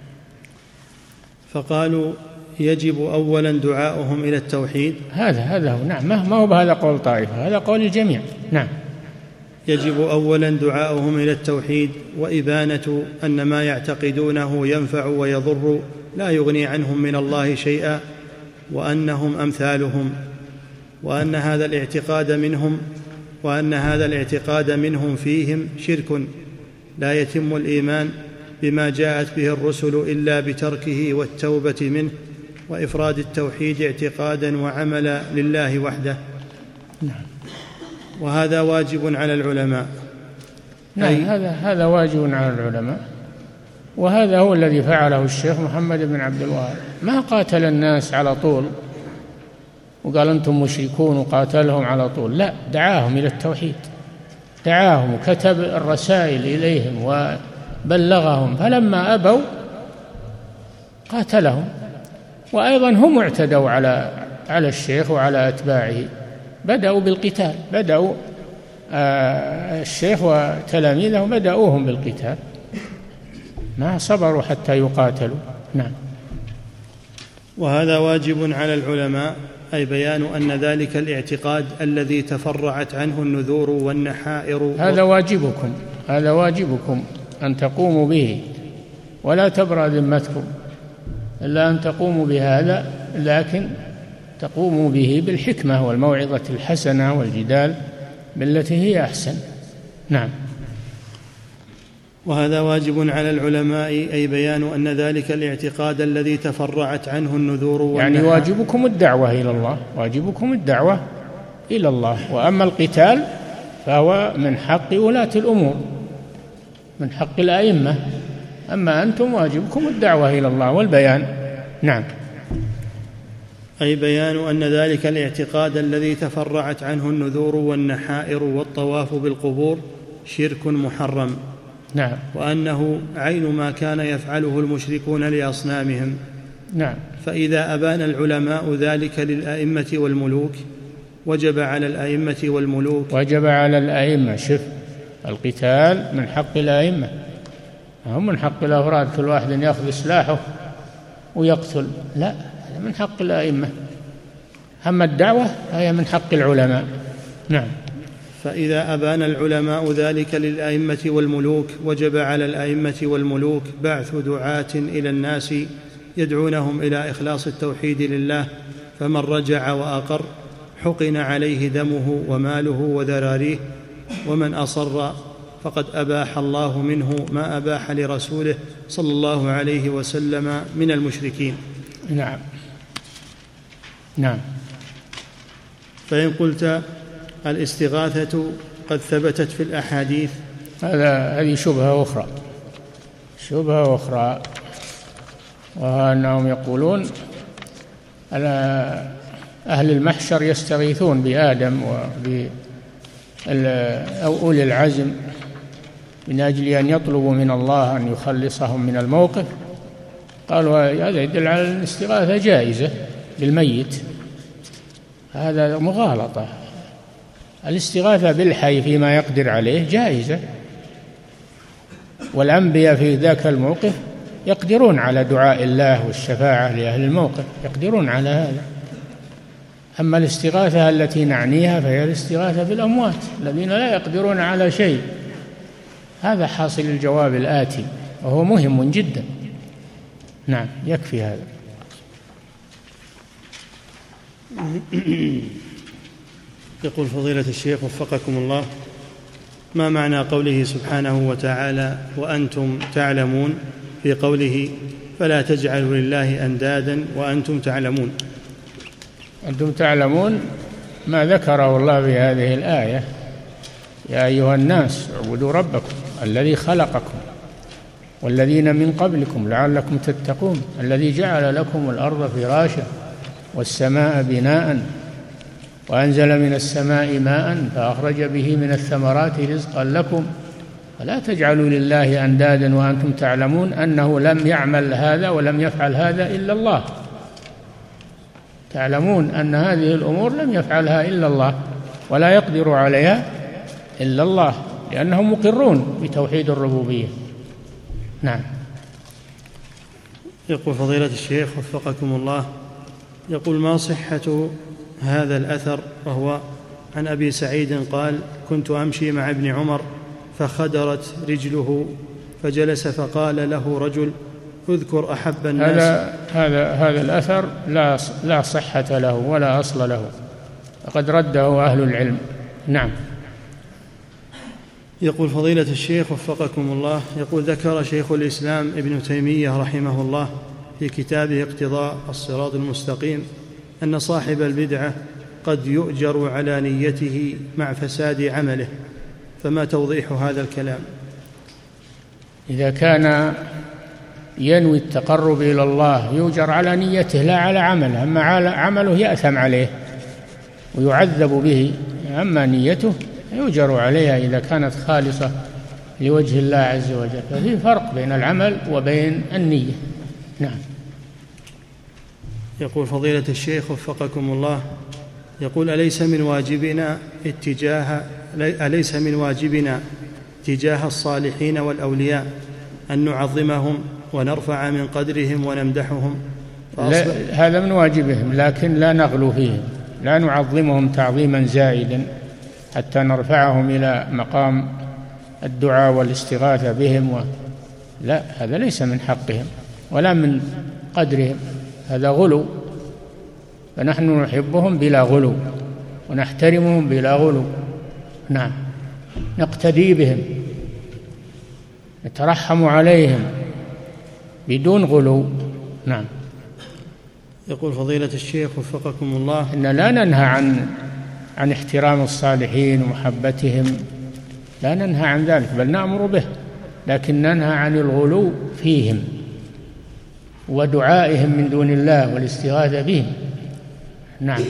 فقالوا: يجب أولا دعاؤهم إلى التوحيد. هذا هذا هو. نعم، ما هو بهذا قول طائفة، هذا قول الجميع. نعم. يجب أولا دعاؤهم إلى التوحيد وإبانة أن ما يعتقدونه ينفع ويضر لا يغني عنهم من الله شيئا، وأنهم أمثالهم، وأن هذا الاعتقاد منهم وأن هذا الاعتقاد منهم فيهم شرك لا يتم الإيمان بما جاءت به الرسل إلا بتركه والتوبة منه وإفراد التوحيد اعتقادا وعملا لله وحده. نعم. وهذا واجب على العلماء. نعم، هذا هذا واجب على العلماء، وهذا هو الذي فعله الشيخ محمد بن عبد الوهاب. ما قاتل الناس على طول وقال أنتم مشركون وقاتلهم على طول، لا، دعاهم إلى التوحيد، دعاهم وكتب الرسائل إليهم وبلغهم، فلما أبوا قاتلهم. وأيضا هم اعتدوا على على الشيخ وعلى أتباعه، بدأوا بالقتال، بدأوا آه الشيخ وتلاميذه بدأوهم بالقتال، ما صبروا حتى يقاتلوا. نعم. وهذا واجب على العلماء، أي بيان أن ذلك الاعتقاد الذي تفرعت عنه النذور والنحائر. هذا واجبكم، هذا واجبكم أن تقوموا به، ولا تبرأ ذمتكم إلا أن تقوموا بهذا، لكن تقوموا به بالحكمة والموعظة الحسنة والجدال بالتي هي أحسن. نعم. وهذا واجب على العلماء، أي بيان أن ذلك الاعتقاد الذي تفرعت عنه النذور والنحائر، يعني واجبكم الدعوة إلى الله، واجبكم الدعوة إلى الله، وأما القتال فهو من حق ولاة الأمور، من حق الأئمة، أما أنتم واجبكم الدعوة إلى الله والبيان. نعم. أي بيان أن ذلك الاعتقاد الذي تفرعت عنه النذور والنحائر والطواف بالقبور شرك محرم. نعم. وأنه عين ما كان يفعله المشركون لأصنامهم. نعم. فإذا أبان العلماء ذلك للأئمة والملوك وجب على الأئمة والملوك وجب على الأئمة. شف، القتال من حق الأئمة، هم من حق الأفراد كل واحد يأخذ سلاحه ويقتل، لا، هذا من حق الأئمة. أما الدعوة هي من حق العلماء. نعم. فإذا أبان العلماء ذلك للأئمة والملوك وجب على الأئمة والملوك بعث دعاة إلى الناس يدعونهم إلى إخلاص التوحيد لله، فمن رجع وأقر حقن عليه دمه وماله وذراريه، ومن أصر فقد أباح الله منه ما أباح لرسوله صلى الله عليه وسلم من المشركين. نعم. نعم. فإن قلت الاستغاثة قد ثبتت في الأحاديث، هذا هذه شبهة أخرى شبهة أخرى وأنهم يقولون أن أهل المحشر يستغيثون بآدم وبأولي العزم من أجل أن يطلبوا من الله أن يخلصهم من الموقف. قالوا هذا يدل على الاستغاثة جائزة بالميت. هذا مغالطة. الاستغاثة بالحي فيما يقدر عليه جائزة، والأنبياء في ذاك الموقف يقدرون على دعاء الله والشفاعة لأهل الموقف، يقدرون على هذا. أما الاستغاثة التي نعنيها فهي الاستغاثة بالأموات الذين لا يقدرون على شيء. هذا حاصل الجواب الآتي وهو مهم جدا. نعم، يكفي هذا. يقول فضيلة الشيخ وفقكم الله: ما معنى قوله سبحانه وتعالى وأنتم تعلمون في قوله فلا تجعلوا لله أندادا وأنتم تعلمون؟ أنتم تعلمون ما ذكره الله في هذه الآية: يا أيها الناس اعبدوا ربكم الذي خلقكم والذين من قبلكم لعلكم تتقون الذي جعل لكم الأرض فراشا والسماء بناء وأنزل من السماء ماء فأخرج به من الثمرات رزقا لكم فلا تجعلوا لله أندادا وأنتم تعلمون أنه لم يعمل هذا ولم يفعل هذا إلا الله. تعلمون أن هذه الأمور لم يفعلها إلا الله ولا يقدر عليها إلا الله، لأنهم مقرون بتوحيد الربوبية. نعم. يقول فضيلة الشيخ وفقكم الله: يقول ما صحة هذا الأثر وهو عن أبي سعيد قال: كنت أمشي مع ابن عمر فخدرت رجله فجلس فقال له رجل: اذكر أحب الناس. هذا هذا هذا الأثر لا لا صحة له ولا أصل له، فقد رده أهل العلم. نعم. يقول فضيلة الشيخ وفقكم الله: يقول ذكر شيخ الإسلام ابن تيمية رحمه الله في كتابه اقتضاء الصراط المستقيم أن صاحب البدعة قد يؤجر على نيته مع فساد عمله، فما توضيح هذا الكلام؟ إذا كان ينوي التقرب إلى الله يؤجر على نيته لا على عمله، أما على عمله يأثم عليه ويعذب به، أما نيته يؤجر عليها إذا كانت خالصة لوجه الله عز وجل. ففي فرق بين العمل وبين النية. نعم. يقول فضيلة الشيخ وفقكم الله: يقول أليس من واجبنا اتجاه أليس من واجبنا تجاه الصالحين والأولياء أن نعظمهم ونرفع من قدرهم ونمدحهم؟ هذا من واجبهم، لكن لا نغلو فيهم، لا نعظمهم تعظيما زائدا حتى نرفعهم إلى مقام الدعاء والاستغاثة بهم و... لا، هذا ليس من حقهم ولا من قدرهم، هذا غلو. فنحن نحبهم بلا غلو ونحترمهم بلا غلو. نعم. نقتدي بهم، نترحم عليهم بدون غلو. نعم. يقول فضيلة الشيخ وفقكم الله: إن لا ننهى عن عن احترام الصالحين ومحبتهم، لا ننهى عن ذلك، بل نأمر به، لكن ننهى عن الغلو فيهم ودعائهم من دون الله والاستغاثة بهم. نعم.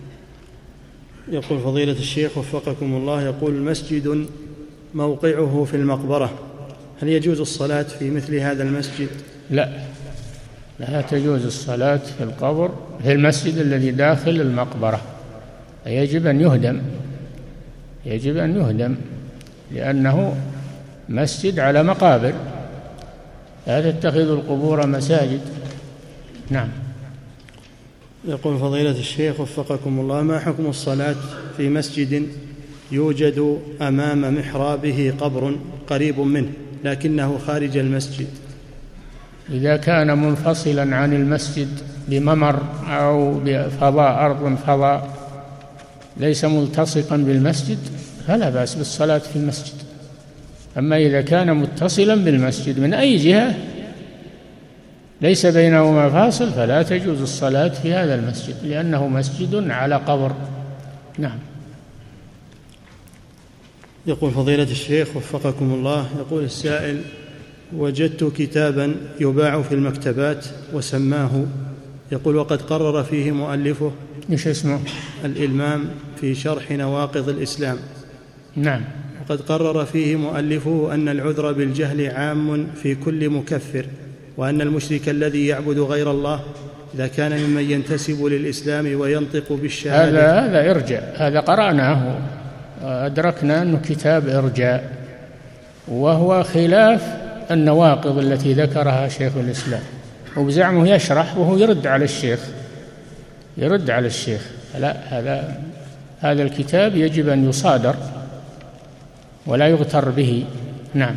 يقول فضيلة الشيخ وفقكم الله: يقول المسجد موقعه في المقبرة، هل يجوز الصلاة في مثل هذا المسجد؟ لا، لا تجوز الصلاة في القبر في المسجد الذي داخل المقبرة، يجب أن يهدم، يجب أن يهدم لأنه مسجد على مقابر، لا تتخذوا القبور مساجد. نعم. يقول فضيلة الشيخ وفقكم الله: ما حكم الصلاة في مسجد يوجد أمام محرابه قبر قريب منه لكنه خارج المسجد؟ إذا كان منفصلا عن المسجد بممر أو بفضاء، أرض فضاء، ليس ملتصقا بالمسجد فلا بأس بالصلاة في المسجد. أما إذا كان متصلا بالمسجد من أي جهة ليس بينهما فاصل فلا تجوز الصلاة في هذا المسجد لأنه مسجد على قبر. نعم. يقول فضيلة الشيخ وفقكم الله، يقول السائل: وجدت كتابا يباع في المكتبات وسماه، يقول وقد قرر فيه مؤلفه ايش اسمه؟ الإلمام في شرح نواقض الإسلام. نعم. وقد قرر فيه مؤلفه أن العذر بالجهل عام في كل مكفر، وأن المشرك الذي يعبد غير الله إذا كان ممن ينتسب للإسلام وينطق بالشهادة. هذا هذا إرجاء، هذا قرأناه أدركنا أنه كتاب إرجاء، وهو خلاف النواقض التي ذكرها شيخ الإسلام، وبزعمه يشرح وهو يرد على الشيخ يرد على الشيخ لا، هذا هذا الكتاب يجب أن يصادر ولا يغتر به. نعم.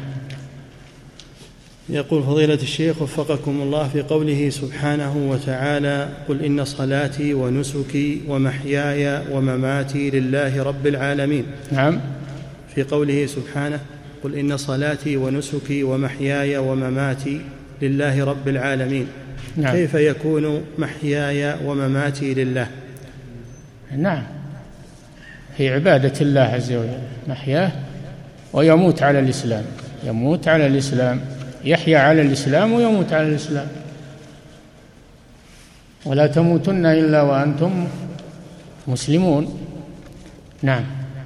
يقول فضيلة الشيخ وفقكم الله، في قوله سبحانه وتعالى: قل إن صلاتي ونسكي ومحياي ومماتي لله رب العالمين. نعم. في قوله سبحانه: قل إن صلاتي ونسكي ومحياي ومماتي لله رب العالمين. نعم. كيف يكون محياي ومماتي لله؟ نعم، هي عبادة الله عز وجل، محياه ويموت على الإسلام، يموت على الإسلام، يحيا على الإسلام ويموت على الإسلام، ولا تموتن إلا وأنتم مسلمون. نعم.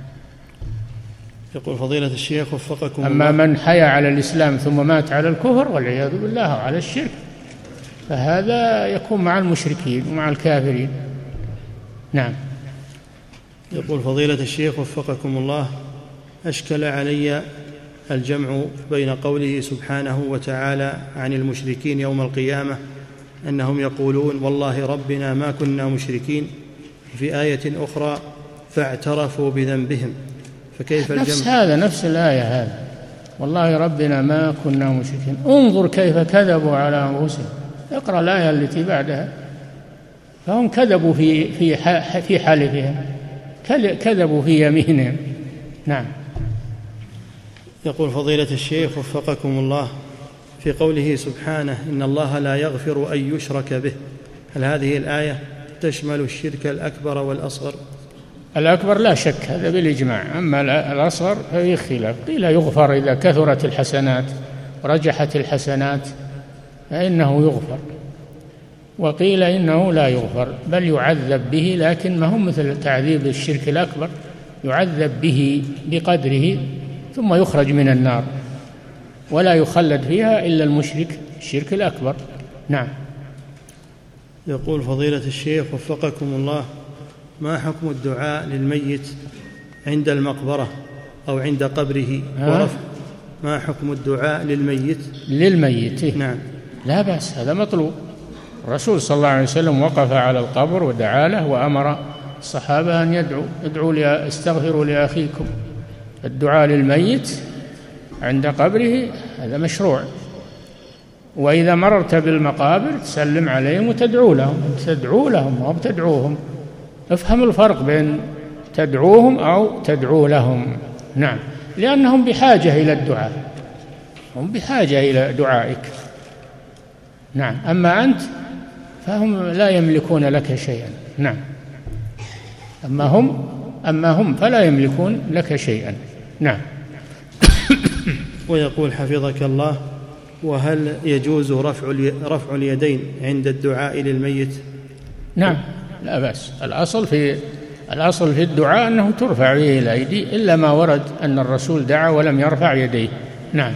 يقول فضيلة الشيخ وفقكم أما الله: من حيا على الإسلام ثم مات على الكفر والعياذ بالله على الشرك، فهذا يكون مع المشركين ومع الكافرين. نعم. يقول فضيلة الشيخ وفقكم الله: أشكل علي الجمع بين قوله سبحانه وتعالى عن المشركين يوم القيامة أنهم يقولون والله ربنا ما كنا مشركين، في آية أخرى فاعترفوا بذنبهم، فكيف الجمع؟ نفس هذا، نفس الآية هذا، والله ربنا ما كنا مشركين، انظر كيف كذبوا على أنفسهم. اقرأ الآية التي بعدها، فهم كذبوا في في في حلفهم، كذبوا في يمينهم. نعم. يقول فضيلة الشيخ وفقكم الله: في قوله سبحانه إن الله لا يغفر أن يشرك به، هل هذه الآية تشمل الشرك الأكبر والأصغر؟ الأكبر لا شك، هذا بالإجماع، أما الأصغر فهي خلاف، قيل يغفر إذا كثرت الحسنات ورجحت الحسنات فإنه يغفر، وقيل إنه لا يغفر بل يعذب به، لكن ما هو مثل تعذيب الشرك الأكبر، يعذب به بقدره ثم يخرج من النار ولا يخلد فيها إلا المشرك الشرك الأكبر. نعم. يقول فضيلة الشيخ وفقكم الله: ما حكم الدعاء للميت عند المقبرة أو عند قبره ورفع؟ ما حكم الدعاء للميت للميت نعم. لا بأس، هذا مطلوب. الرسول صلى الله عليه وسلم وقف على القبر ودعا له، وأمر الصحابة أن يدعوا ادعوا استغفروا لأخيكم. الدعاء للميت عند قبره هذا مشروع، وإذا مررت بالمقابر تسلم عليهم وتدعو لهم، تدعو لهم أو تدعوهم، افهم الفرق بين تدعوهم أو تدعو لهم. نعم، لأنهم بحاجة إلى الدعاء، هم بحاجة إلى دعائك. نعم. أما أنت فهم لا يملكون لك شيئا. نعم. أما هم أما هم فلا يملكون لك شيئا. نعم. ويقول حفظك الله: وهل يجوز رفع رفع اليدين عند الدعاء للميت؟ نعم، لا بأس. الأصل في الأصل في الدعاء أنه ترفع به الأيدي، إلا ما ورد أن الرسول دعا ولم يرفع يديه. نعم.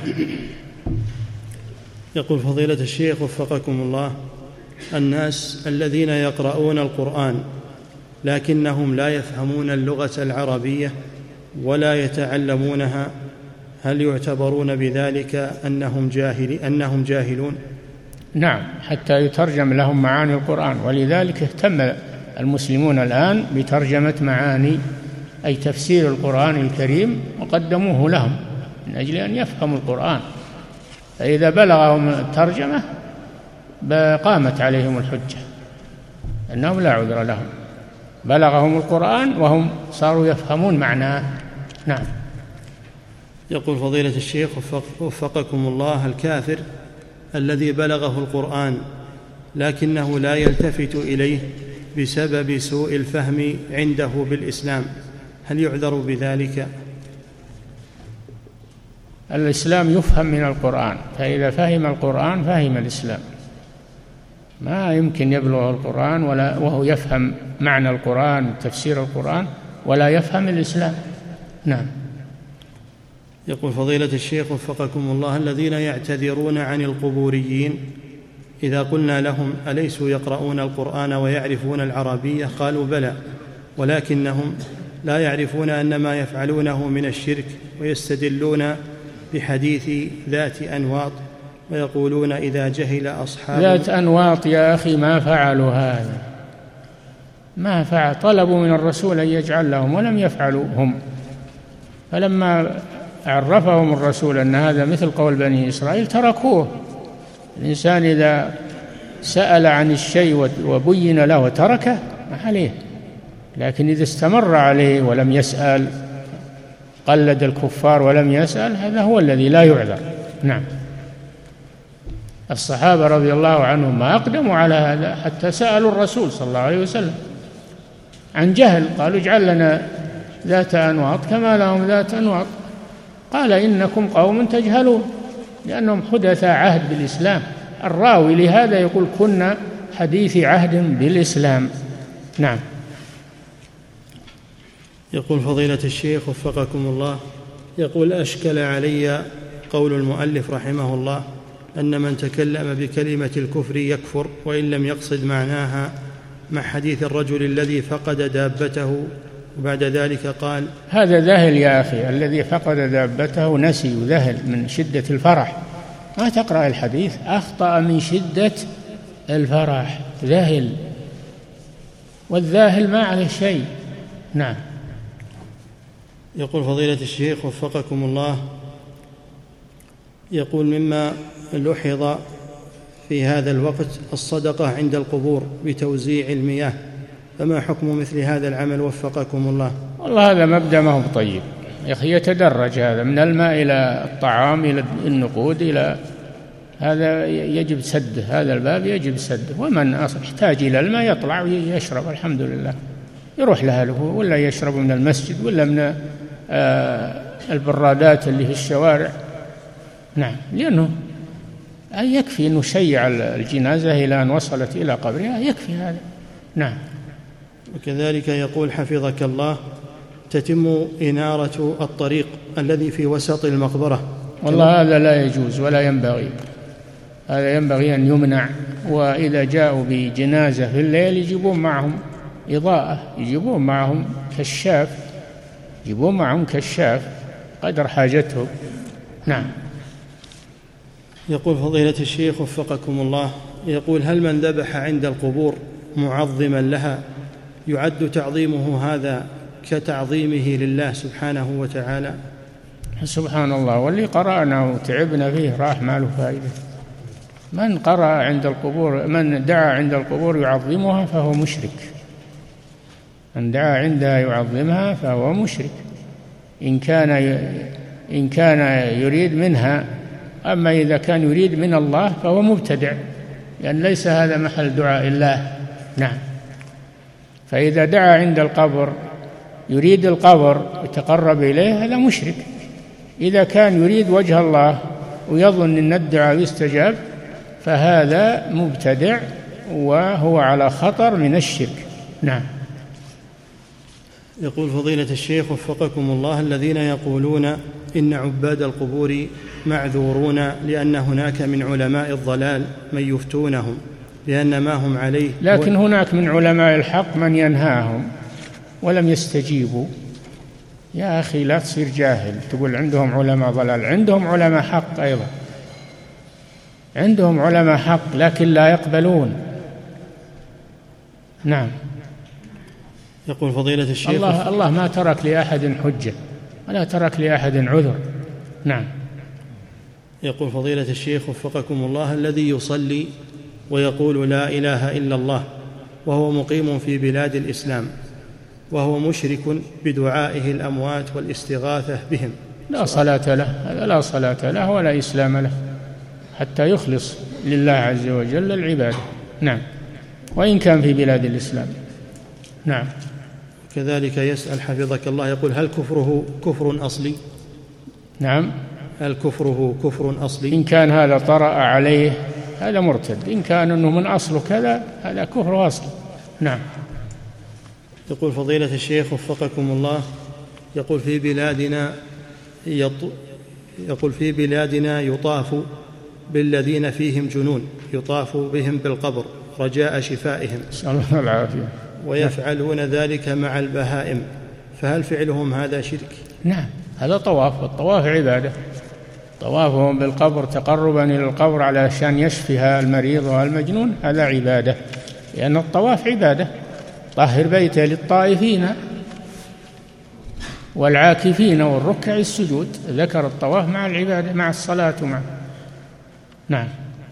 يقول فضيلة الشيخ وفقكم الله: الناس الذين يقرؤون القرآن لكنهم لا يفهمون اللغة العربية ولا يتعلمونها، هل يعتبرون بذلك أنهم جاهل أنهم جاهلون؟ نعم، حتى يترجم لهم معاني القرآن، ولذلك اهتم المسلمون الآن بترجمة معاني أي تفسير القرآن الكريم، وقدموه لهم من أجل أن يفهموا القرآن، فإذا بلغهم الترجمة قامت عليهم الحجة أنهم لا عذر لهم، بلغهم القرآن وهم صاروا يفهمون معناه. نعم. يقول فضيلة الشيخ وفقكم الله: الكافر الذي بلغه القرآن لكنه لا يلتفت إليه بسبب سوء الفهم عنده بالإسلام، هل يعذر بذلك؟ الإسلام يفهم من القرآن، فإذا فهم القرآن فهم الإسلام. ما يمكن يبلغ القرآن ولا وهو يفهم معنى القرآن وتفسير القرآن ولا يفهم الإسلام. نعم. يقول فضيلة الشيخ وفقكم الله: الذين يعتذرون عن القبوريين إذا قلنا لهم أليسوا يقرؤون القرآن ويعرفون العربية؟ قالوا بلى، ولكنهم لا يعرفون أن ما يفعلونه من الشرك، ويستدلون بحديث ذات أنواط ويقولون إذا جهل أصحاب ذات أنواط يا أخي ما فعلوا هذا، ما فعل، طلبوا من الرسول أن يجعل لهم ولم يفعلوا هم، فلما عرفهم الرسول أن هذا مثل قول بني إسرائيل تركوه. الإنسان إذا سأل عن الشيء وبين له وتركه ما عليه، لكن إذا استمر عليه ولم يسأل، قلد الكفار ولم يسأل، هذا هو الذي لا يعذر. نعم. الصحابة رضي الله عنهم ما أقدموا على هذا حتى سألوا الرسول صلى الله عليه وسلم عن جهل، قالوا اجعل لنا ذات أنواط كما لهم ذات أنواط، قال إنكم قوم تجهلون، لأنهم حدث عهد بالإسلام. الراوي لهذا يقول كنا حديث عهد بالإسلام. نعم. يقول فضيلة الشيخ وفقكم الله: يقول أشكل علي قول المؤلف رحمه الله أن من تكلم بكلمة الكفر يكفر وإن لم يقصد معناها، مع حديث الرجل الذي فقد دابته وبعد ذلك قال. هذا ذهل يا أخي، الذي فقد دابته نسي وذهل من شدة الفرح، ما تقرأ الحديث، أخطأ من شدة الفرح، ذهل، والذاهل ما عليه شيء. نعم. يقول فضيلة الشيخ وفقكم الله: يقول مما لحظ في هذا الوقت الصدقة عند القبور بتوزيع المياه، فما حكم مثل هذا العمل وفقكم الله؟ والله هذا مبدأ ما هو طيب يا أخي، يتدرج هذا من الماء إلى الطعام إلى النقود إلى هذا، يجب سده، هذا الباب يجب سده، ومن يحتاج إلى الماء يطلع ويشرب الحمد لله، يروح لأهله ولا يشرب من المسجد ولا من آه البرادات اللي في الشوارع. نعم، لأنه يكفي أن نشيع الجنازة إلى أن وصلت إلى قبرها، يكفي هذا. نعم. وكذلك يقول حفظك الله: تتم إنارة الطريق الذي في وسط المقبرة. والله هذا لا يجوز ولا ينبغي، هذا ينبغي أن يمنع. وإذا جاءوا بجنازة في الليل يجيبون معهم إضاءة، يجيبون معهم كشاف، يجيبون معهم كشاف قدر حاجتهم. نعم. يقول فضيلة الشيخ وفقكم الله: يقول هل من ذبح عند القبور معظما لها يعد تعظيمه هذا كتعظيمه لله سبحانه وتعالى؟ سبحان الله، واللي قرأنا وتعبنا فيه راح ما له فائدة. من قرأ عند القبور، من دعا عند القبور يعظمها فهو مشرك، من دعا عندها يعظمها فهو مشرك إن كان إن كان يريد منها. أما إذا كان يريد من الله فهو مبتدع، لأن ليس هذا محل دعاء الله. نعم. فإذا دعا عند القبر يريد القبر يتقرب إليه هذا مشرك. إذا كان يريد وجه الله ويظن أن الدعاء يستجاب فهذا مبتدع وهو على خطر من الشرك. نعم. يقول فضيلة الشيخ وفقكم الله: الذين يقولون إن عباد القبور معذورون لأن هناك من علماء الضلال من يفتونهم بأن ما هم عليه، لكن هناك من علماء الحق من ينهاهم ولم يستجيبوا. يا أخي لا تصير جاهل تقول عندهم علماء ضلال، عندهم علماء حق أيضا، عندهم علماء حق لكن لا يقبلون. نعم. يقول فضيلة الشيخ: الله, الله ما ترك لأحد حجة ولا ترك لأحد عذر. نعم. يقول فضيلة الشيخ وفقكم الله: الذي يصلي ويقول لا إله إلا الله وهو مقيم في بلاد الإسلام وهو مشرك بدعائه الأموات والاستغاثة بهم، لا صلاة له، هذا لا صلاة له ولا إسلام له حتى يخلص لله عز وجل العبادة. نعم، وإن كان في بلاد الإسلام. نعم. كذلك يسأل حفظك الله، يقول هل كفره كفر أصلي؟ نعم. هل كفره كفر أصلي؟ إن كان هذا طرأ عليه هذا مرتد، إن كان أنه من أصله كذا هذا كفر أصلي. نعم. يقول فضيلة الشيخ وفقكم الله، يقول في بلادنا يط... يقول في بلادنا يطاف بالذين فيهم جنون، يطاف بهم بالقبر رجاء شفائهم، نسأل الله العافية، ويفعلون ذلك مع البهائم، فهل فعلهم هذا شرك؟ نعم، هذا طواف، والطواف عبادة. طوافهم بالقبر تقربا إلى القبر علشان يشفيها المريض والمجنون هذا عبادة، لأن الطواف عبادة. طهر بيته للطائفين والعاكفين والركع السجود، ذكر الطواف مع العبادة مع الصلاة مع. نعم.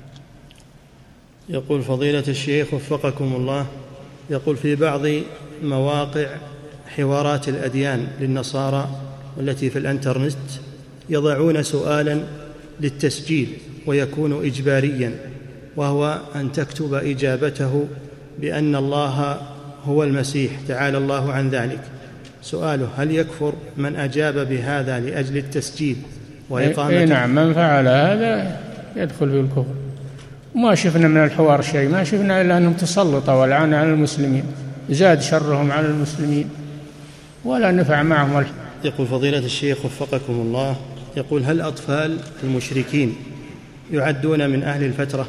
يقول فضيلة الشيخ وفقكم الله، يقول في بعض مواقع حوارات الأديان للنصارى والتي في الانترنت يضعون سؤالا للتسجيل ويكون إجباريا، وهو أن تكتب إجابته بأن الله هو المسيح تعالى الله عن ذلك. سؤاله: هل يكفر من أجاب بهذا لأجل التسجيل وإقامة؟ إيه نعم، من فعل هذا يدخل في الكفر. ما شفنا من الحوار شيء، ما شفنا إلا أنهم تسلطوا والعن على المسلمين، زاد شرهم على المسلمين ولا نفع معهم. يقول فضيلة الشيخ وفقكم الله، يقول: هل أطفال المشركين يعدون من أهل الفترة؟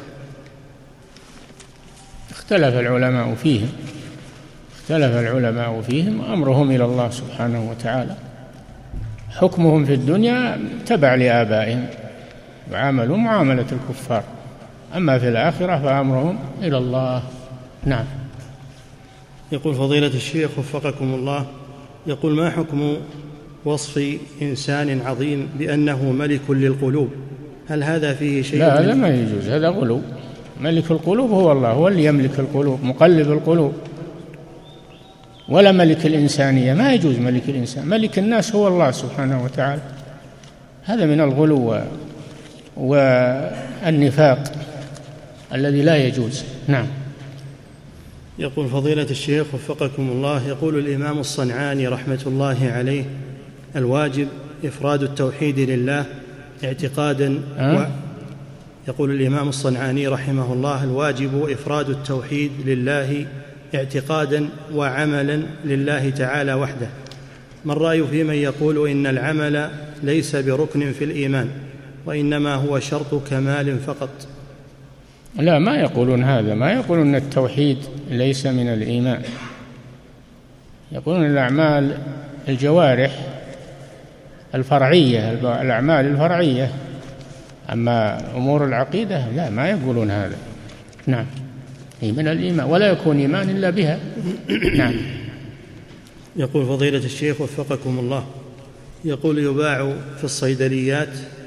اختلف العلماء فيهم اختلف العلماء فيهم وأمرهم إلى الله سبحانه وتعالى. حكمهم في الدنيا تبع لآبائهم وعاملوا معاملة الكفار، أما في الآخرة فأمرهم إلى الله. نعم. يقول فضيلة الشيخ وفقكم الله، يقول: ما حكم وصف إنسان عظيم بأنه ملك للقلوب؟ هل هذا فيه شيء؟ لا، هذا ما يجوز، هذا غلو. ملك القلوب هو الله، هو اللي يملك القلوب، مقلب القلوب، ولا ملك الإنسانية. ما يجوز ملك الإنسان، ملك الناس هو الله سبحانه وتعالى. هذا من الغلو والنفاق الذي لا يجوز. نعم. يقول فضيلة الشيخ وفقكم الله، يقول الإمام الصنعاني رحمة الله عليه: الواجب إفراد التوحيد لله اعتقادا و... يقول الإمام الصنعاني رحمه الله: الواجب إفراد التوحيد لله اعتقادا وعملا لله تعالى وحده. ما الرأي في من يقول إن العمل ليس بركن في الإيمان وإنما هو شرط كمال فقط؟ لا، ما يقولون هذا، ما يقولون أن التوحيد ليس من الإيمان، يقولون الأعمال الجوارح الفرعية، الأعمال الفرعية، أما أمور العقيدة لا، ما يقولون هذا. نعم، هي من الإيمان ولا يكون إيمان إلا بها. نعم. يقول فضيلة الشيخ وفقكم الله، يقول: يباع في الصيدليات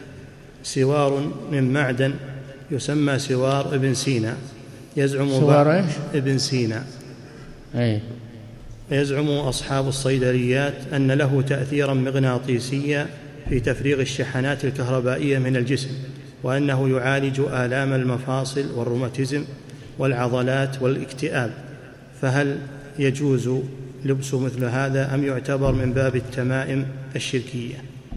سوار من معدن يسمى سوار ابن سينا، يزعم سوار إيش؟ ابن سينا. أي. يزعم أصحاب الصيدليات أن له تأثيرا مغناطيسيا في تفريغ الشحنات الكهربائية من الجسم، وأنه يعالج آلام المفاصل والروماتيزم والعضلات والاكتئاب، فهل يجوز لبس مثل هذا أم يعتبر من باب التمائم الشركية؟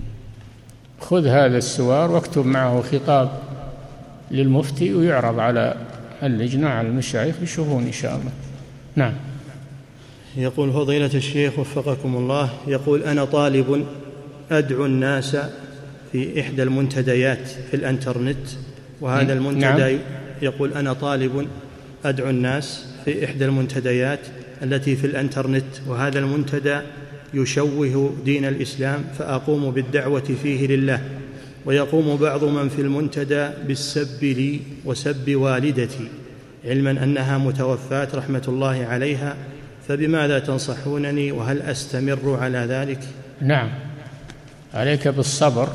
خذ هذا السوار واكتب معه خطاب للمفتي ويعرض على اللجنة، على المشايخ يشوفون إن شاء الله. نعم. يقول فضيلة الشيخ وفقكم الله، يقول: أنا طالب أدعو الناس في إحدى المنتديات في الانترنت، وهذا المنتدى نعم. يقول: أنا طالب أدعو الناس في إحدى المنتديات التي في الانترنت، وهذا المنتدى يشوه دين الإسلام، فأقوم بالدعوة فيه لله، ويقوم بعض من في المنتدى بالسب لي وسب والدتي، علما أنها متوفاة رحمة الله عليها، فبماذا تنصحونني، وهل أستمر على ذلك؟ نعم، عليك بالصبر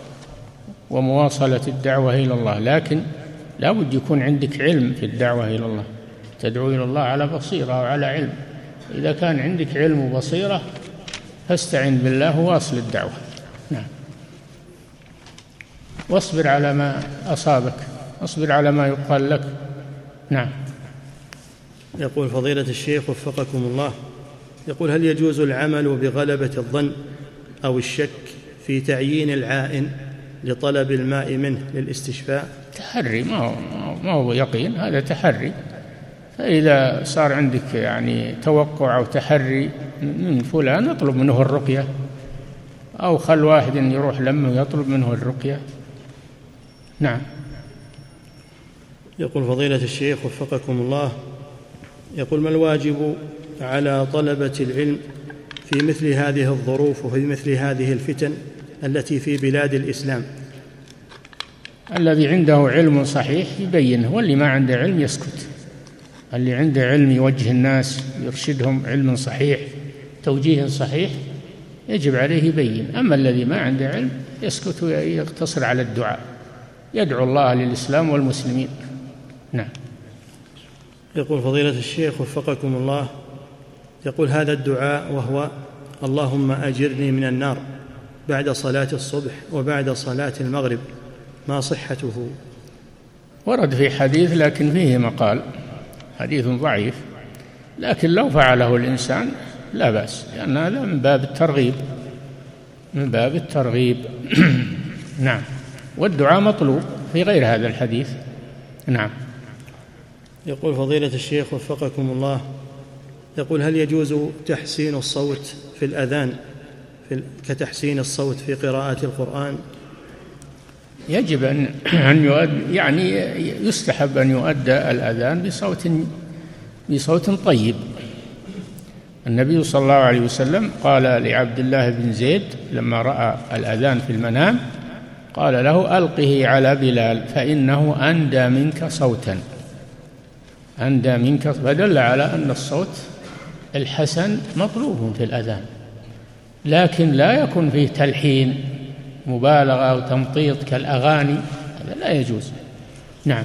ومواصلة الدعوة إلى الله، لكن لا بد يكون عندك علم في الدعوة إلى الله، تدعو إلى الله على بصيرة وعلى علم. إذا كان عندك علم وبصيرة فاستعن بالله وواصل الدعوة. نعم. واصبر على ما أصابك، اصبر على ما يقال لك. نعم. يقول فضيلة الشيخ وفقكم الله، يقول: هل يجوز العمل بغلبة الظن أو الشك في تعيين العائن لطلب الماء منه للاستشفاء؟ تحري، ما هو, ما هو يقين، هذا تحري. فإذا صار عندك يعني توقع أو تحري من فلان اطلب منه الرقية، أو خل واحد يروح لمه يطلب منه الرقية. نعم. يقول فضيلة الشيخ وفقكم الله، يقول ما الواجب على طلبة العلم في مثل هذه الظروف وفي مثل هذه الفتن التي في بلاد الإسلام؟ الذي عنده علم صحيح يبينه، واللي ما عنده علم يسكت. اللي عنده علم يوجه الناس يرشدهم علم صحيح توجيه صحيح يجب عليه يبين. أما الذي ما عنده علم يسكت ويقتصر على الدعاء، يدعو الله للإسلام والمسلمين. نعم. يقول فضيلة الشيخ وفقكم الله، يقول هذا الدعاء وهو اللهم أجرني من النار بعد صلاة الصبح وبعد صلاة المغرب، ما صحته؟ ورد في حديث لكن فيه مقال، حديث ضعيف، لكن لو فعله الإنسان لا بأس، لأن هذا من باب الترغيب، من باب الترغيب. نعم. والدعاء مطلوب في غير هذا الحديث. نعم. يقول فضيلة الشيخ وفقكم الله، يقول هل يجوز تحسين الصوت في الأذان في كتحسين الصوت في قراءة القرآن؟ يجب أن أن يؤد يعني يستحب أن يؤدى الأذان بصوت بصوت طيب. النبي صلى الله عليه وسلم قال لعبد الله بن زيد لما رأى الأذان في المنام قال له ألقه على بلال فإنه أندى منك صوتا، أندى منك، فدل على أن الصوت الحسن مطلوب في الأذان، لكن لا يكون فيه تلحين مبالغة أو تمطيط كالأغاني، هذا لا يجوز. نعم.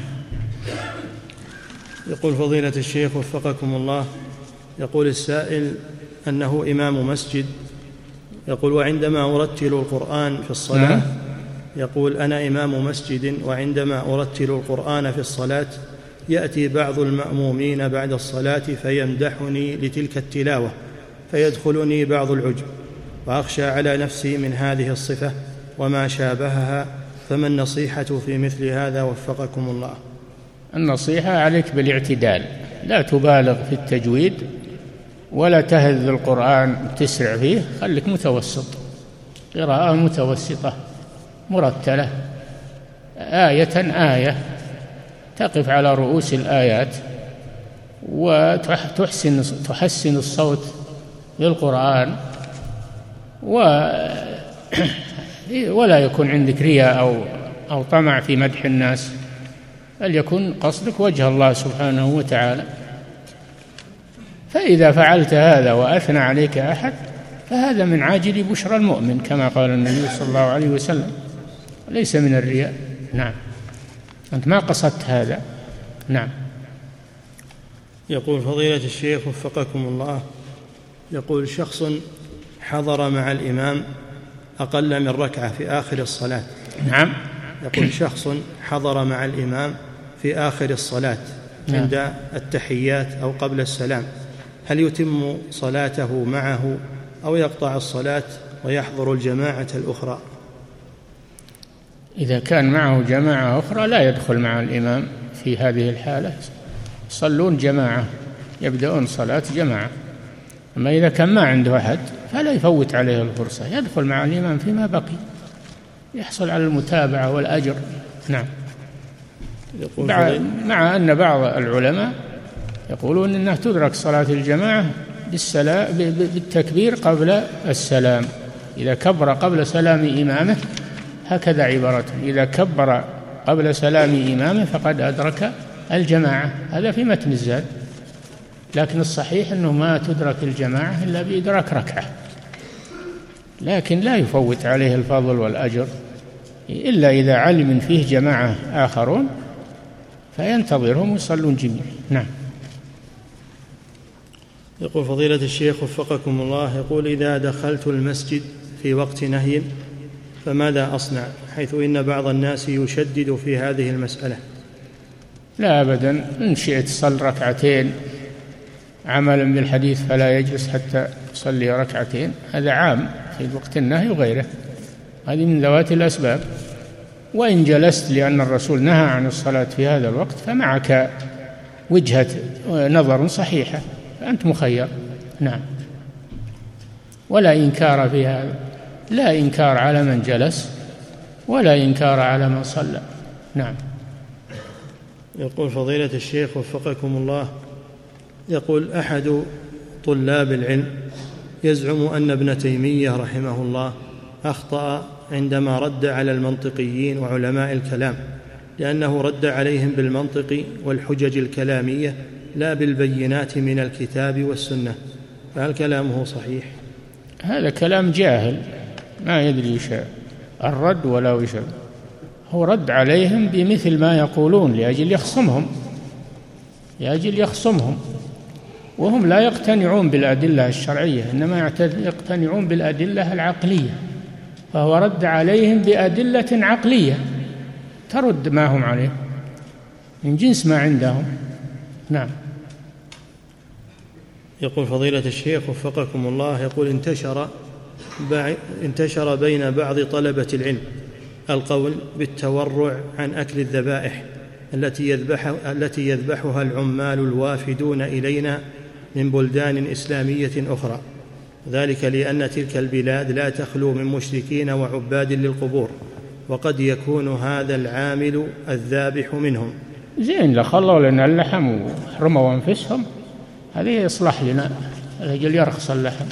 يقول فضيلة الشيخ وفقكم الله، يقول السائل أنه إمام مسجد، يقول وعندما أرتل القرآن في الصلاة نعم. يقول أنا إمام مسجد وعندما أرتل القرآن في الصلاة يأتي بعض المأمومين بعد الصلاة فيمدحني لتلك التلاوة فيدخلني بعض العجب، وأخشى على نفسي من هذه الصفة وما شابهها، فما النصيحة في مثل هذا وفقكم الله؟ النصيحة عليك بالاعتدال، لا تبالغ في التجويد ولا تهذ القرآن تسرع فيه، خليك متوسط، قراءة متوسطة مرتلة، آية آية، تقف على رؤوس الآيات وتحسن تحسن الصوت للقرآن، ولا يكون عندك رياء أو أو طمع في مدح الناس، بل يكون قصدك وجه الله سبحانه وتعالى. فإذا فعلت هذا وأثنى عليك أحد فهذا من عاجل بشرى المؤمن كما قال النبي صلى الله عليه وسلم، ليس من الرياء. نعم. أنت ما قصدت هذا. نعم. يقول فضيلة الشيخ وفقكم الله، يقول شخص حضر مع الإمام أقل من ركعة في آخر الصلاة. نعم. يقول شخص حضر مع الإمام في آخر الصلاة عند نعم. التحيات أو قبل السلام، هل يتم صلاته معه أو يقطع الصلاة ويحضر الجماعة الأخرى؟ إذا كان معه جماعة أخرى لا يدخل مع الإمام في هذه الحالة، يصلون جماعة، يبدأون صلاة جماعة. أما إذا كان ما عنده أحد فلا يفوت عليه الفرصة، يدخل مع الإمام فيما بقي، يحصل على المتابعة والأجر. نعم. مع أن بعض العلماء يقولون أنها تدرك صلاة الجماعة بالسلام بالتكبير قبل السلام، إذا كبر قبل سلام إمامه، هكذا عبارته، إذا كبر قبل سلام إمامه فقد أدرك الجماعة، هذا في متن الزاد. لكن الصحيح أنه ما تدرك الجماعة إلا بإدراك ركعة، لكن لا يفوت عليه الفضل والأجر إلا إذا علم فيه جماعة آخرون فينتظرهم ويصلون جميعا. نعم. يقول فضيلة الشيخ وفقكم الله، يقول إذا دخلت المسجد في وقت نهي فماذا أصنع، حيث إن بعض الناس يشدد في هذه المسألة؟ لا أبدا، إن شئت صل ركعتين عملا بالحديث فلا يجلس حتى يصلي ركعتين، هذا عام في وقت النهي وغيره، هذه من ذوات الأسباب. وإن جلست لأن الرسول نهى عن الصلاة في هذا الوقت فمعك وجهة نظر صحيحة، فأنت مخير. نعم. ولا إنكار في هذا، لا إنكار على من جلس ولا إنكار على من صلى. نعم. يقول فضيلة الشيخ وفقكم الله، يقول أحد طلاب العلم يزعم أن ابن تيمية رحمه الله أخطأ عندما رد على المنطقيين وعلماء الكلام، لأنه رد عليهم بالمنطق والحجج الكلامية لا بالبينات من الكتاب والسنة، فهل كلامه صحيح؟ هذا كلام جاهل ما يدري شيء الرد ولا وش، هو رد عليهم بمثل ما يقولون لأجل يخصمهم لأجل يخصمهم وهم لا يقتنعون بالأدلة الشرعية، إنما يقتنعون بالأدلة العقلية، فهو رد عليهم بأدلة عقلية ترد ما هم عليه من جنس ما عندهم. نعم. يقول فضيلة الشيخ وفقكم الله، يقول انتشر انتشر بين بعض طلبة العلم القول بالتورع عن أكل الذبائح التي يذبح التي يذبحها العمال الوافدون إلينا من بلدان إسلامية أخرى، ذلك لأن تلك البلاد لا تخلو من مشركين وعباد للقبور، وقد يكون هذا العامل الذابح منهم. زين لخلوا لنا اللحم وحرموا أنفسهم، هذه يصلح لنا الأجل يرخص اللحم،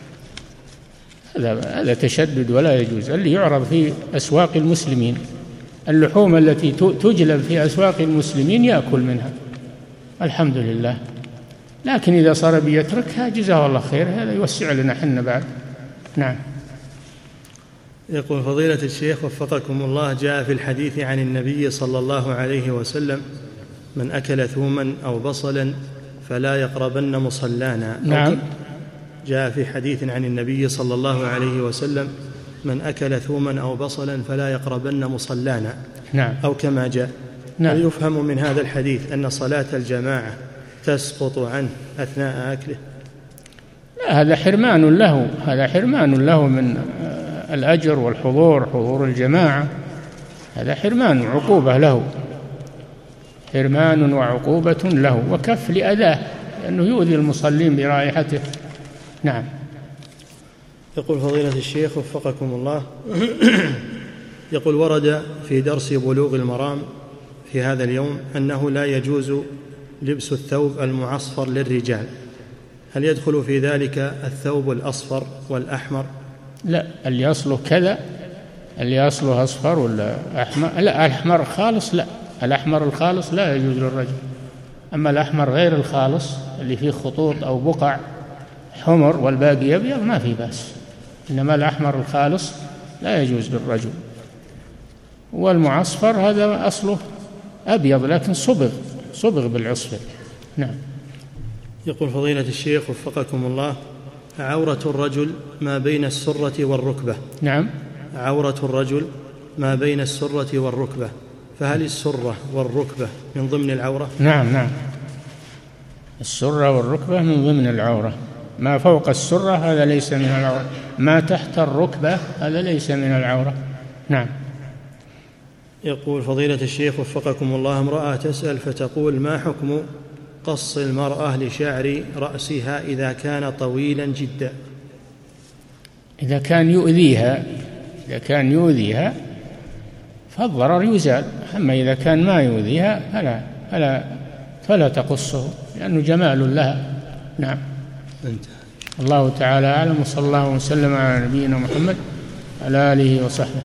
هذا هذا تشدد ولا يجوز. اللي يعرض في أسواق المسلمين اللحوم التي تجلب في أسواق المسلمين يأكل منها الحمد لله، لكن إذا صار بيتركها جزاه الله خير، هذا يوسع لنا حنا بعد. نعم. يقول فضيلة الشيخ وفقكم الله، جاء في الحديث عن النبي صلى الله عليه وسلم من أكل ثوما أو بصلا فلا يقربن مصلانا. نعم. جاء في حديث عن النبي صلى الله عليه وسلم من أكل ثوما أو بصلا فلا يقربن مصلانا. نعم. أو كما جاء. نعم. ويفهم من هذا الحديث أن صلاة الجماعة تسقط عنه أثناء أكله. لا، هذا حرمان له، هذا حرمان له من الأجر والحضور، حضور الجماعة، هذا حرمان وعقوبة له، حرمان وعقوبة له وكف لأذاه لأنه يؤذي المصلين برائحته. نعم. يقول فضيلة الشيخ وفقكم الله، يقول ورد في درس بلوغ المرام في هذا اليوم أنه لا يجوز لبس الثوب المعصفر للرجال، هل يدخل في ذلك الثوب الأصفر والأحمر؟ لا، اللي أصله كذا، اللي أصله أصفر ولا أحمر، لا الأحمر خالص، لا الأحمر الخالص لا يجوز للرجل، أما الأحمر غير الخالص اللي فيه خطوط أو بقع حمر والباقي أبيض ما في بأس، إنما الأحمر الخالص لا يجوز للرجل. والمعصفر هذا أصله أبيض لكن صبغ صبغ بالعصفر. نعم. يقول فضيلة الشيخ وفقكم الله، عورة الرجل ما بين السرة والركبة. نعم. عورة الرجل ما بين السرة والركبة، فهل السرة والركبة من ضمن العورة؟ نعم نعم، السرة والركبة من ضمن العورة، ما فوق السرة هذا ليس من العورة، ما تحت الركبة هذا ليس من العورة. نعم. يقول فضيلة الشيخ وفقكم الله، امرأة تسأل فتقول ما حكم قص المرأة لشعر رأسها إذا كان طويلا جدا؟ إذا كان يؤذيها إذا كان يؤذيها فالضرر يزال، أما إذا كان ما يؤذيها فلا فلا فلا تقصه لأنه جمال لها. نعم. انت. الله تعالى أعلم، وصلى الله وسلم على نبينا محمد على آله وصحبه.